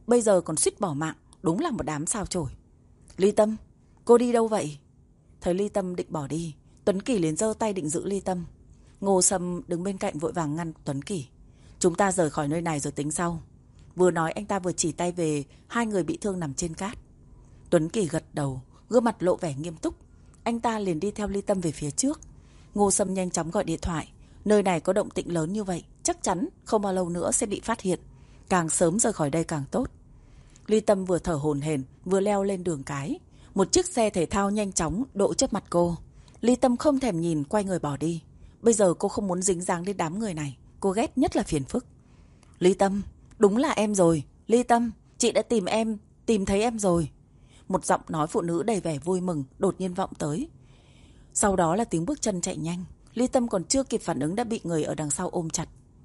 A: bây giờ còn suýt bỏ mạng, đúng là một đám sao chổi. Ly Tâm, cô đi đâu vậy? Thấy Ly Tâm định bỏ đi, Tuấn Kỳ liền giơ tay định giữ Ly Tâm. Ngô Sâm đứng bên cạnh vội vàng ngăn Tuấn Kỳ. Chúng ta rời khỏi nơi này rồi tính sau. Vừa nói anh ta vừa chỉ tay về hai người bị thương nằm trên cát. Tuấn Kỳ gật đầu, gương mặt lộ vẻ nghiêm túc. Anh ta liền đi theo Ly Tâm về phía trước. Ngô Sâm nhanh chóng gọi điện thoại. Nơi này có động tĩnh lớn như vậy, chắc chắn không bao lâu nữa sẽ bị phát hiện. Càng sớm rời khỏi đây càng tốt. Ly Tâm vừa thở hổn hển vừa leo lên đường cái. Một chiếc xe thể thao nhanh chóng đỗ trước mặt cô. Ly Tâm không thèm nhìn, quay người bỏ đi. Bây giờ cô không muốn dính dáng đến đám người này. Cô ghét nhất là phiền phức. Ly Tâm, đúng là em rồi. Ly Tâm, chị đã tìm em, tìm thấy em rồi. Một giọng nói phụ nữ đầy vẻ vui mừng đột nhiên vọng tới. Sau đó là tiếng bước chân chạy nhanh. Ly Tâm còn chưa kịp phản ứng đã bị người ở đằng sau ôm chặt.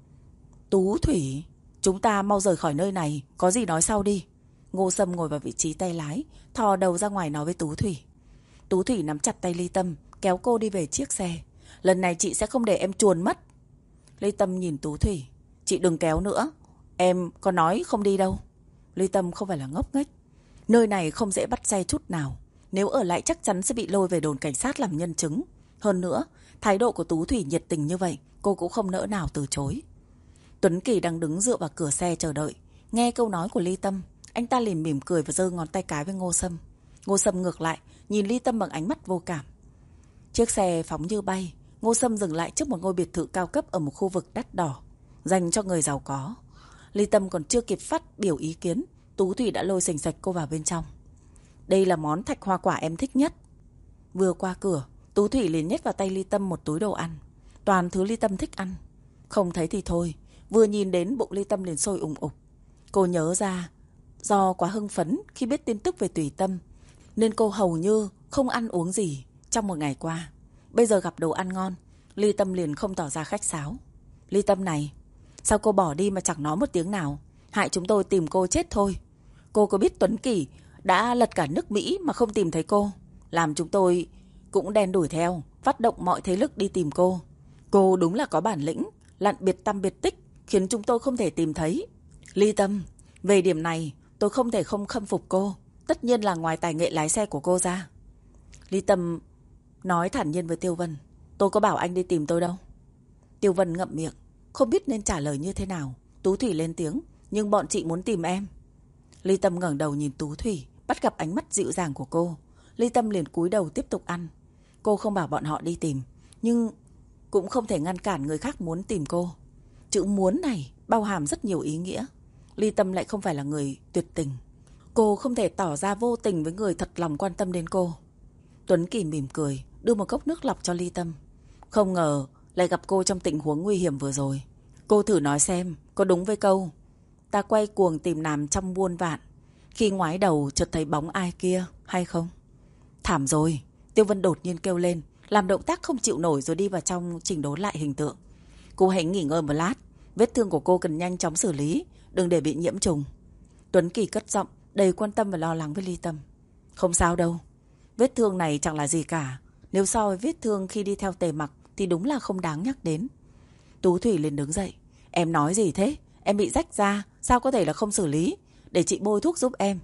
A: Tú Thủy, chúng ta mau rời khỏi nơi này, có gì nói sau đi. Ngô Sâm ngồi vào vị trí tay lái, thò đầu ra ngoài nói với Tú Thủy. Tú Thủy nắm chặt tay Ly Tâm, kéo cô đi về chiếc xe. Lần này chị sẽ không để em chuồn mất. Ly Tâm nhìn Tú Thủy. Chị đừng kéo nữa, em có nói không đi đâu. Ly Tâm không phải là ngốc nghếch. Nơi này không dễ bắt xe chút nào. Nếu ở lại chắc chắn sẽ bị lôi về đồn cảnh sát làm nhân chứng. Hơn nữa, thái độ của Tú Thủy nhiệt tình như vậy, cô cũng không nỡ nào từ chối. Tuấn Kỳ đang đứng dựa vào cửa xe chờ đợi. Nghe câu nói của Ly Tâm, anh ta liền mỉm cười và giơ ngón tay cái với Ngô Sâm. Ngô Sâm ngược lại, nhìn Ly Tâm bằng ánh mắt vô cảm. Chiếc xe phóng như bay. Ngô Sâm dừng lại trước một ngôi biệt thự cao cấp ở một khu vực đắt đỏ, dành cho người giàu có. Ly Tâm còn chưa kịp phát biểu ý kiến, Tú Thủy đã lôi xềnh xạch cô vào bên trong. Đây là món thạch hoa quả em thích nhất. Vừa qua cửa, Tú Thủy liền nhét vào tay Ly Tâm một túi đồ ăn. Toàn thứ Ly Tâm thích ăn. Không thấy thì thôi, vừa nhìn đến bụng Ly Tâm liền sôi ùng ục. Cô nhớ ra, do quá hưng phấn khi biết tin tức về Tùy Tâm, nên cô hầu như không ăn uống gì trong một ngày qua. Bây giờ gặp đồ ăn ngon, Ly Tâm liền không tỏ ra khách sáo. Ly Tâm này, sao cô bỏ đi mà chẳng nói một tiếng nào? Hại chúng tôi tìm cô chết thôi. Cô có biết Tuấn Kỳ đã lật cả nước Mỹ mà không tìm thấy cô, làm chúng tôi cũng đen đuổi theo, phát động mọi thế lực đi tìm cô. Cô đúng là có bản lĩnh, lặn biệt tăm biệt tích, khiến chúng tôi không thể tìm thấy. Ly Tâm, về điểm này tôi không thể không khâm phục cô. Tất nhiên là ngoài tài nghệ lái xe của cô ra. Ly Tâm nói thản nhiên với Tiêu Vân. Tôi có bảo anh đi tìm tôi đâu. Tiêu Vân ngậm miệng, không biết nên trả lời như thế nào. Tú Thủy lên tiếng. Nhưng bọn chị muốn tìm em. Ly Tâm ngẩng đầu nhìn Tú Thủy, bắt gặp ánh mắt dịu dàng của cô. Ly Tâm liền cúi đầu tiếp tục ăn. Cô không bảo bọn họ đi tìm, nhưng cũng không thể ngăn cản người khác muốn tìm cô. Chữ muốn này bao hàm rất nhiều ý nghĩa. Ly Tâm lại không phải là người tuyệt tình. Cô không thể tỏ ra vô tình với người thật lòng quan tâm đến cô. Tuấn Kỳ mỉm cười, đưa một cốc nước lọc cho Ly Tâm. Không ngờ lại gặp cô trong tình huống nguy hiểm vừa rồi. Cô thử nói xem, có đúng với câu ta quay cuồng tìm nàng trong muôn vạn, khi ngoái đầu chợt thấy bóng ai kia hay không? Thảm rồi, Tiêu Vân đột nhiên kêu lên, làm động tác không chịu nổi rồi đi vào trong chỉnh đốn lại hình tượng. Cô hãy nghỉ ngơi một lát, vết thương của cô cần nhanh chóng xử lý, đừng để bị nhiễm trùng. Tuấn Kỳ cất giọng đầy quan tâm và lo lắng với Ly Tâm. Không sao đâu, vết thương này chẳng là gì cả. Nếu so với vết thương khi đi theo Tề Mặc thì đúng là không đáng nhắc đến. Tú Thủy liền đứng dậy. Em nói gì thế? Em bị rách da, sao có thể là không xử lý? Để chị bôi thuốc giúp em.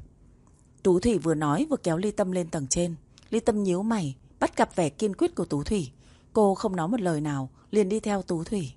A: Tú Thủy vừa nói vừa kéo Ly Tâm lên tầng trên. Ly Tâm nhíu mày, bắt gặp vẻ kiên quyết của Tú Thủy. Cô không nói một lời nào, liền đi theo Tú Thủy.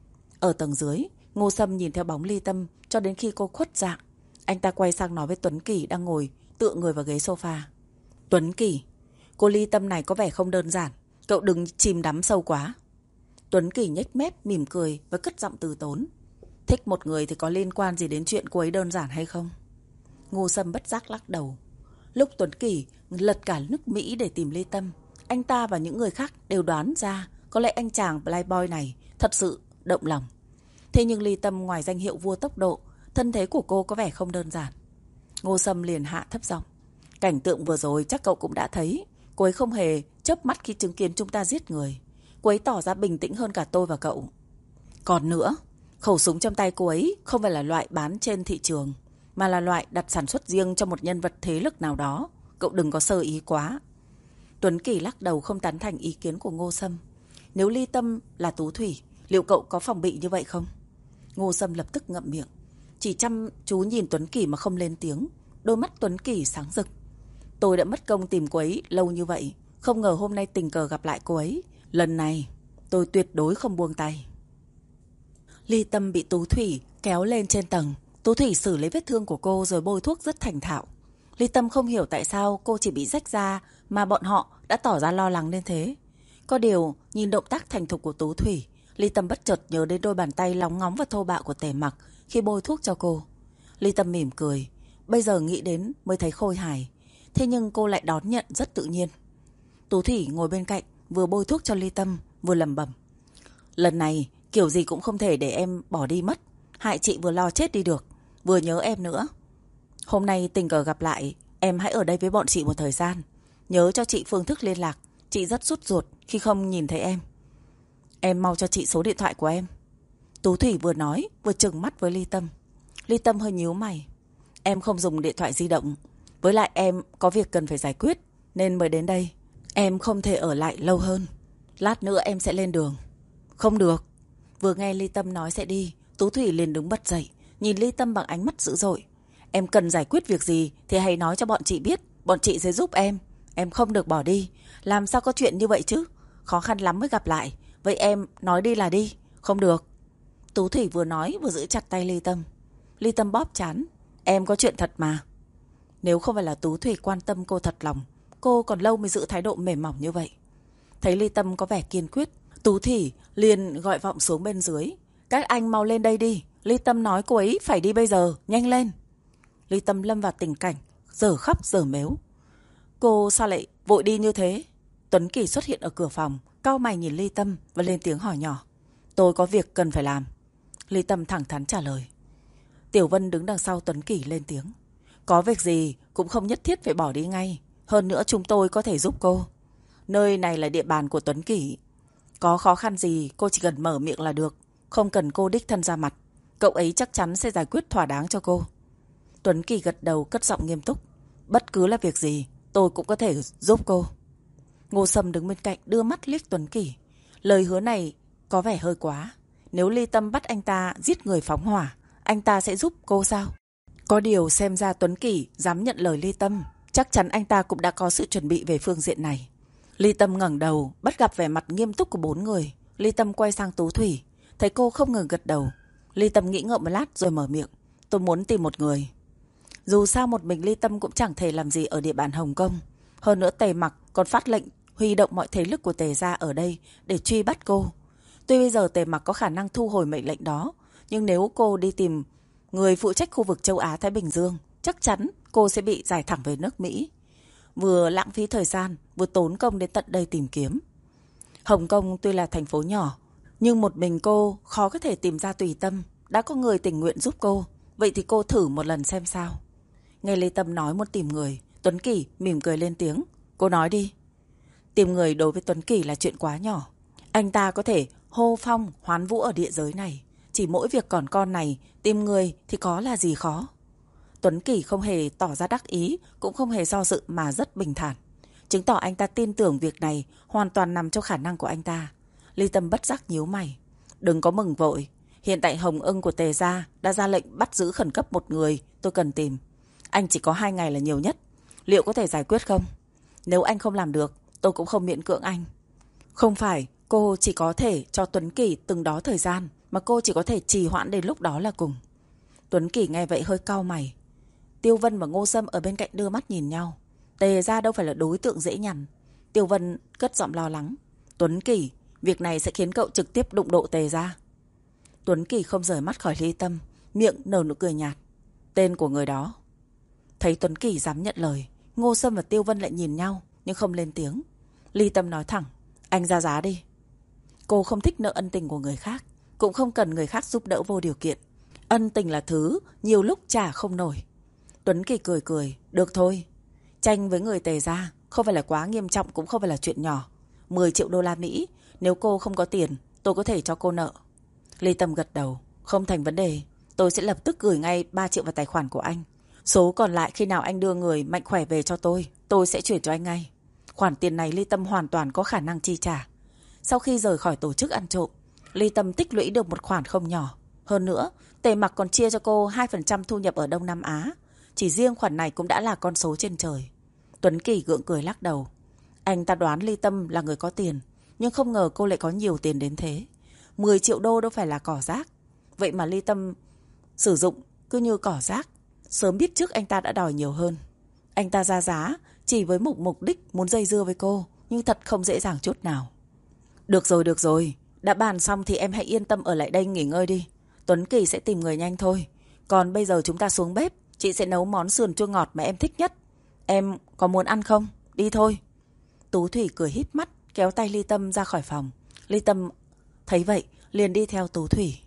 A: Ở tầng dưới, Ngô Sâm nhìn theo bóng Ly Tâm cho đến khi cô khuất dạng. Anh ta quay sang nói với Tuấn Kỳ đang ngồi tựa người vào ghế sofa. Tuấn Kỳ, cô Ly Tâm này có vẻ không đơn giản, cậu đừng chìm đắm sâu quá. Tuấn Kỳ nhếch mép mỉm cười và cất giọng từ tốn. Thích một người thì có liên quan gì đến chuyện cô ấy đơn giản hay không? Ngô Sâm bất giác lắc đầu. Lúc Tuấn Kỳ lật cả nước Mỹ để tìm Ly Tâm, anh ta và những người khác đều đoán ra có lẽ anh chàng playboy này thật sự động lòng. Thế nhưng Ly Tâm ngoài danh hiệu vua tốc độ, thân thế của cô có vẻ không đơn giản. Ngô Sâm liền hạ thấp giọng. Cảnh tượng vừa rồi chắc cậu cũng đã thấy. Cô ấy không hề chớp mắt khi chứng kiến chúng ta giết người. Cô ấy tỏ ra bình tĩnh hơn cả tôi và cậu. Còn nữa, khẩu súng trong tay cô ấy không phải là loại bán trên thị trường, mà là loại đặt sản xuất riêng cho một nhân vật thế lực nào đó. Cậu đừng có sơ ý quá. Tuấn Kỳ lắc đầu không tán thành ý kiến của Ngô Sâm. Nếu Ly Tâm là Tú Thủy, liệu cậu có phòng bị như vậy không? Ngô Sâm lập tức ngậm miệng. chỉ chăm chú nhìn Tuấn Kỳ mà không lên tiếng. Đôi mắt Tuấn Kỳ sáng rực. Tôi đã mất công tìm cô ấy lâu như vậy, không ngờ hôm nay tình cờ gặp lại cô ấy. Lần này tôi tuyệt đối không buông tay. Ly Tâm bị Tú Thủy kéo lên trên tầng. Tú Thủy xử lý vết thương của cô rồi bôi thuốc rất thành thạo. Ly Tâm không hiểu tại sao cô chỉ bị rách da mà bọn họ đã tỏ ra lo lắng đến thế. Có điều, nhìn động tác thành thục của Tú Thủy, Ly Tâm bất chợt nhớ đến đôi bàn tay lóng ngóng và thô bạo của Tề Mặc khi bôi thuốc cho cô. Ly Tâm mỉm cười, bây giờ nghĩ đến mới thấy khôi hài. Thế nhưng cô lại đón nhận rất tự nhiên. Tú Thủy ngồi bên cạnh, vừa bôi thuốc cho Ly Tâm, vừa lẩm bẩm. Lần này, kiểu gì cũng không thể để em bỏ đi mất. Hại chị vừa lo chết đi được, vừa nhớ em nữa. Hôm nay tình cờ gặp lại, em hãy ở đây với bọn chị một thời gian. Nhớ cho chị phương thức liên lạc, chị rất sốt ruột khi không nhìn thấy em. Em mau cho chị số điện thoại của em. Tú Thủy vừa nói, vừa trừng mắt với Ly Tâm. Ly Tâm hơi nhíu mày. Em không dùng điện thoại di động. Với lại em có việc cần phải giải quyết, nên mới đến đây. Em không thể ở lại lâu hơn. Lát nữa em sẽ lên đường. Không được. Vừa nghe Ly Tâm nói sẽ đi, Tú Thủy liền đứng bật dậy, nhìn Ly Tâm bằng ánh mắt dữ dội. Em cần giải quyết việc gì thì hãy nói cho bọn chị biết, bọn chị sẽ giúp em. Em không được bỏ đi. Làm sao có chuyện như vậy chứ? Khó khăn lắm mới gặp lại. Vậy em nói đi là đi. Không được. Tú Thủy vừa nói vừa giữ chặt tay Ly Tâm. Ly Tâm bóp trán. Em có chuyện thật mà. Nếu không phải là Tú Thủy quan tâm cô thật lòng, cô còn lâu mới giữ thái độ mềm mỏng như vậy. Thấy Ly Tâm có vẻ kiên quyết, Tú Thủy liền gọi vọng xuống bên dưới. Các anh mau lên đây đi. Ly Tâm nói cô ấy phải đi bây giờ. Nhanh lên. Ly Tâm lâm vào tình cảnh dở khóc dở mếu. Cô sao lại vội đi như thế? Tuấn Kỳ xuất hiện ở cửa phòng, cau mày nhìn Ly Tâm và lên tiếng hỏi nhỏ. Tôi có việc cần phải làm. Ly Tâm thẳng thắn trả lời. Tiểu Vân đứng đằng sau Tuấn Kỳ lên tiếng. Có việc gì cũng không nhất thiết phải bỏ đi ngay. Hơn nữa chúng tôi có thể giúp cô. Nơi này là địa bàn của Tuấn Kỳ. Có khó khăn gì cô chỉ cần mở miệng là được. Không cần cô đích thân ra mặt. Cậu ấy chắc chắn sẽ giải quyết thỏa đáng cho cô. Tuấn Kỳ gật đầu cất giọng nghiêm túc. Bất cứ là việc gì tôi cũng có thể giúp cô. Ngô Sâm đứng bên cạnh đưa mắt liếc Tuấn Kỳ. Lời hứa này có vẻ hơi quá. Nếu Ly Tâm bắt anh ta giết người phóng hỏa, anh ta sẽ giúp cô sao? Có điều xem ra Tuấn Kỳ dám nhận lời Ly Tâm, chắc chắn anh ta cũng đã có sự chuẩn bị về phương diện này. Ly Tâm ngẩng đầu, bắt gặp vẻ mặt nghiêm túc của bốn người. Ly Tâm quay sang Tú Thủy, thấy cô không ngừng gật đầu. Ly Tâm nghĩ ngợi một lát rồi mở miệng. Tôi muốn tìm một người. Dù sao một mình Ly Tâm cũng chẳng thể làm gì ở địa bàn Hồng Kông. Hơn nữa Tề Mặc còn phát lệnh huy động mọi thế lực của Tề gia ở đây để truy bắt cô. Tuy bây giờ Tề Mặc có khả năng thu hồi mệnh lệnh đó, nhưng nếu cô đi tìm người phụ trách khu vực châu Á-Thái Bình Dương, chắc chắn cô sẽ bị giải thẳng về nước Mỹ. Vừa lãng phí thời gian, vừa tốn công đến tận đây tìm kiếm. Hồng Kông tuy là thành phố nhỏ, nhưng một mình cô khó có thể tìm ra Tùy Tâm. Đã có người tình nguyện giúp cô, vậy thì cô thử một lần xem sao. Nghe Lê Tâm nói muốn tìm người, Tuấn Kỳ mỉm cười lên tiếng. Cô nói đi. Tìm người đối với Tuấn Kỳ là chuyện quá nhỏ. Anh ta có thể hô phong hoán vũ ở địa giới này. Chỉ mỗi việc còn con này, tìm người thì có là gì khó. Tuấn Kỳ không hề tỏ ra đắc ý, cũng không hề do dự mà rất bình thản. Chứng tỏ anh ta tin tưởng việc này hoàn toàn nằm trong khả năng của anh ta. Ly Tâm bất giác nhíu mày. Đừng có mừng vội. Hiện tại Hồng Ưng của Tề gia đã ra lệnh bắt giữ khẩn cấp một người tôi cần tìm. Anh chỉ có 2 ngày là nhiều nhất. Liệu có thể giải quyết không? Nếu anh không làm được, tôi cũng không miễn cưỡng anh. Không phải cô chỉ có thể cho Tuấn Kỳ từng đó thời gian, mà cô chỉ có thể trì hoãn đến lúc đó là cùng. Tuấn Kỳ nghe vậy hơi cau mày. Tiêu Vân và Ngô Sâm ở bên cạnh đưa mắt nhìn nhau. Tề gia đâu phải là đối tượng dễ nhằn. Tiêu Vân cất giọng lo lắng. Tuấn Kỳ, việc này sẽ khiến cậu trực tiếp đụng độ Tề gia. Tuấn Kỳ không rời mắt khỏi Ly Tâm, miệng nở nụ cười nhạt. Tên của người đó. Thấy Tuấn Kỳ dám nhận lời, Ngô Sâm và Tiêu Vân lại nhìn nhau nhưng không lên tiếng. Ly Tâm nói thẳng. Anh ra giá đi. Cô không thích nợ ân tình của người khác, cũng không cần người khác giúp đỡ vô điều kiện. Ân tình là thứ nhiều lúc trả không nổi. Tuấn Kỳ cười cười. Được thôi. Tranh với người Tề gia không phải là quá nghiêm trọng, cũng không phải là chuyện nhỏ. 10 triệu đô la Mỹ. Nếu cô không có tiền, tôi có thể cho cô nợ. Ly Tâm gật đầu. Không thành vấn đề. Tôi sẽ lập tức gửi ngay 3 triệu vào tài khoản của anh. Số còn lại khi nào anh đưa người mạnh khỏe về cho tôi sẽ chuyển cho anh ngay. Khoản tiền này Ly Tâm hoàn toàn có khả năng chi trả. Sau khi rời khỏi tổ chức ăn trộm, Ly Tâm tích lũy được một khoản không nhỏ. Hơn nữa, Tề Mặc còn chia cho cô 2% thu nhập ở Đông Nam Á. Chỉ riêng khoản này cũng đã là con số trên trời. Tuấn Kỳ gượng cười lắc đầu. Anh ta đoán Ly Tâm là người có tiền, nhưng không ngờ cô lại có nhiều tiền đến thế. 10 triệu đô đâu phải là cỏ rác. Vậy mà Ly Tâm sử dụng cứ như cỏ rác. Sớm biết trước anh ta đã đòi nhiều hơn. Anh ta ra giá chỉ với một mục đích muốn dây dưa với cô, nhưng thật không dễ dàng chút nào. Được rồi. Đã bàn xong thì em hãy yên tâm ở lại đây nghỉ ngơi đi. Tuấn Kỳ sẽ tìm người nhanh thôi. Còn bây giờ chúng ta xuống bếp. Chị sẽ nấu món sườn chua ngọt mà em thích nhất. Em có muốn ăn không? Đi thôi. Tú Thủy cười híp mắt kéo tay Ly Tâm ra khỏi phòng. Ly Tâm thấy vậy liền đi theo Tú Thủy.